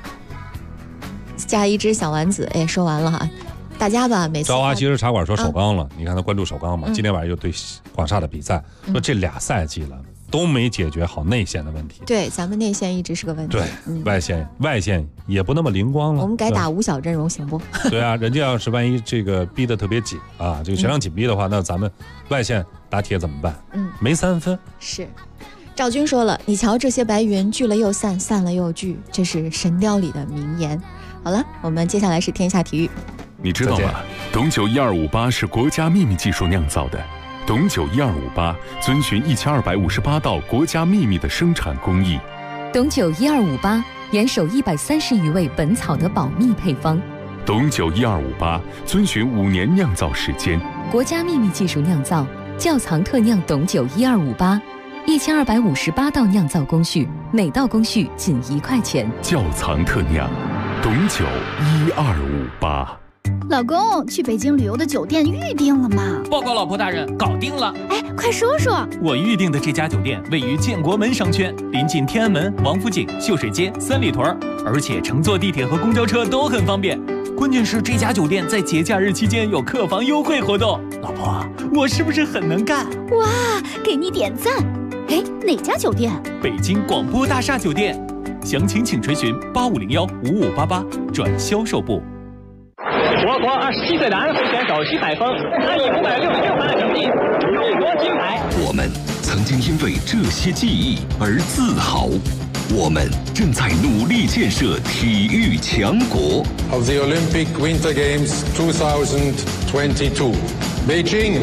加一只小丸子也说完了哈。大家吧，每次朝华其实茶馆说首钢了，你看他关注首钢嘛，今天晚上又对广厦的比赛，说这2赛季了都没解决好内线的问题。 对，咱们内线一直是个问题。 对，外线也不那么灵光了。 我们改打5小阵容行不？ 对啊，人家要是万一这个逼得特别紧啊，这个全场紧逼的话，那咱们外线打铁怎么办？没3分。 是。赵军说了，你瞧这些白云聚了又散，散了又聚，这是神雕里的名言。好了，我们接下来是天下体育。 你知道吗？董酒1258是国家秘密技术酿造的。董酒1258遵循1258道国家秘密的生产工艺。 董酒1258严守130余味本草的保密配方。 董酒1258遵循5年酿造时间， 国家秘密技术酿造， 窖藏特酿董酒1258，1258道酿造工序，每道工序仅1块钱。 窖藏特酿董酒1258。 老公，去北京旅游的酒店预定了吗？ 报告老婆大人，搞定了。 哎，快说说。 我预定的这家酒店位于建国门商圈，临近天安门、王府井、秀水街、三里屯，而且乘坐地铁和公交车都很方便。关键是这家酒店在节假日期间有客房优惠活动。老婆，我是不是很能干？ 哇，给你点赞。哎，哪家酒店？ 北京广播大厦酒店。详情请垂询8501-5588转销售部。 我国27岁男飞选手徐海峰，他以566分的成绩荣夺金牌。 我们曾经因为这些记忆而自豪，我们正在努力建设体育强国。 Of the Olympic Winter Games 2022, Beijing。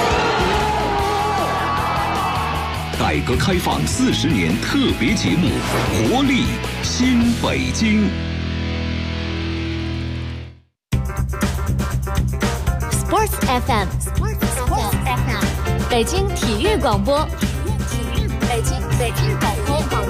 改革开放40年特别节目《活力新北京》。 Sports FM， 北京体育广播，北京广播。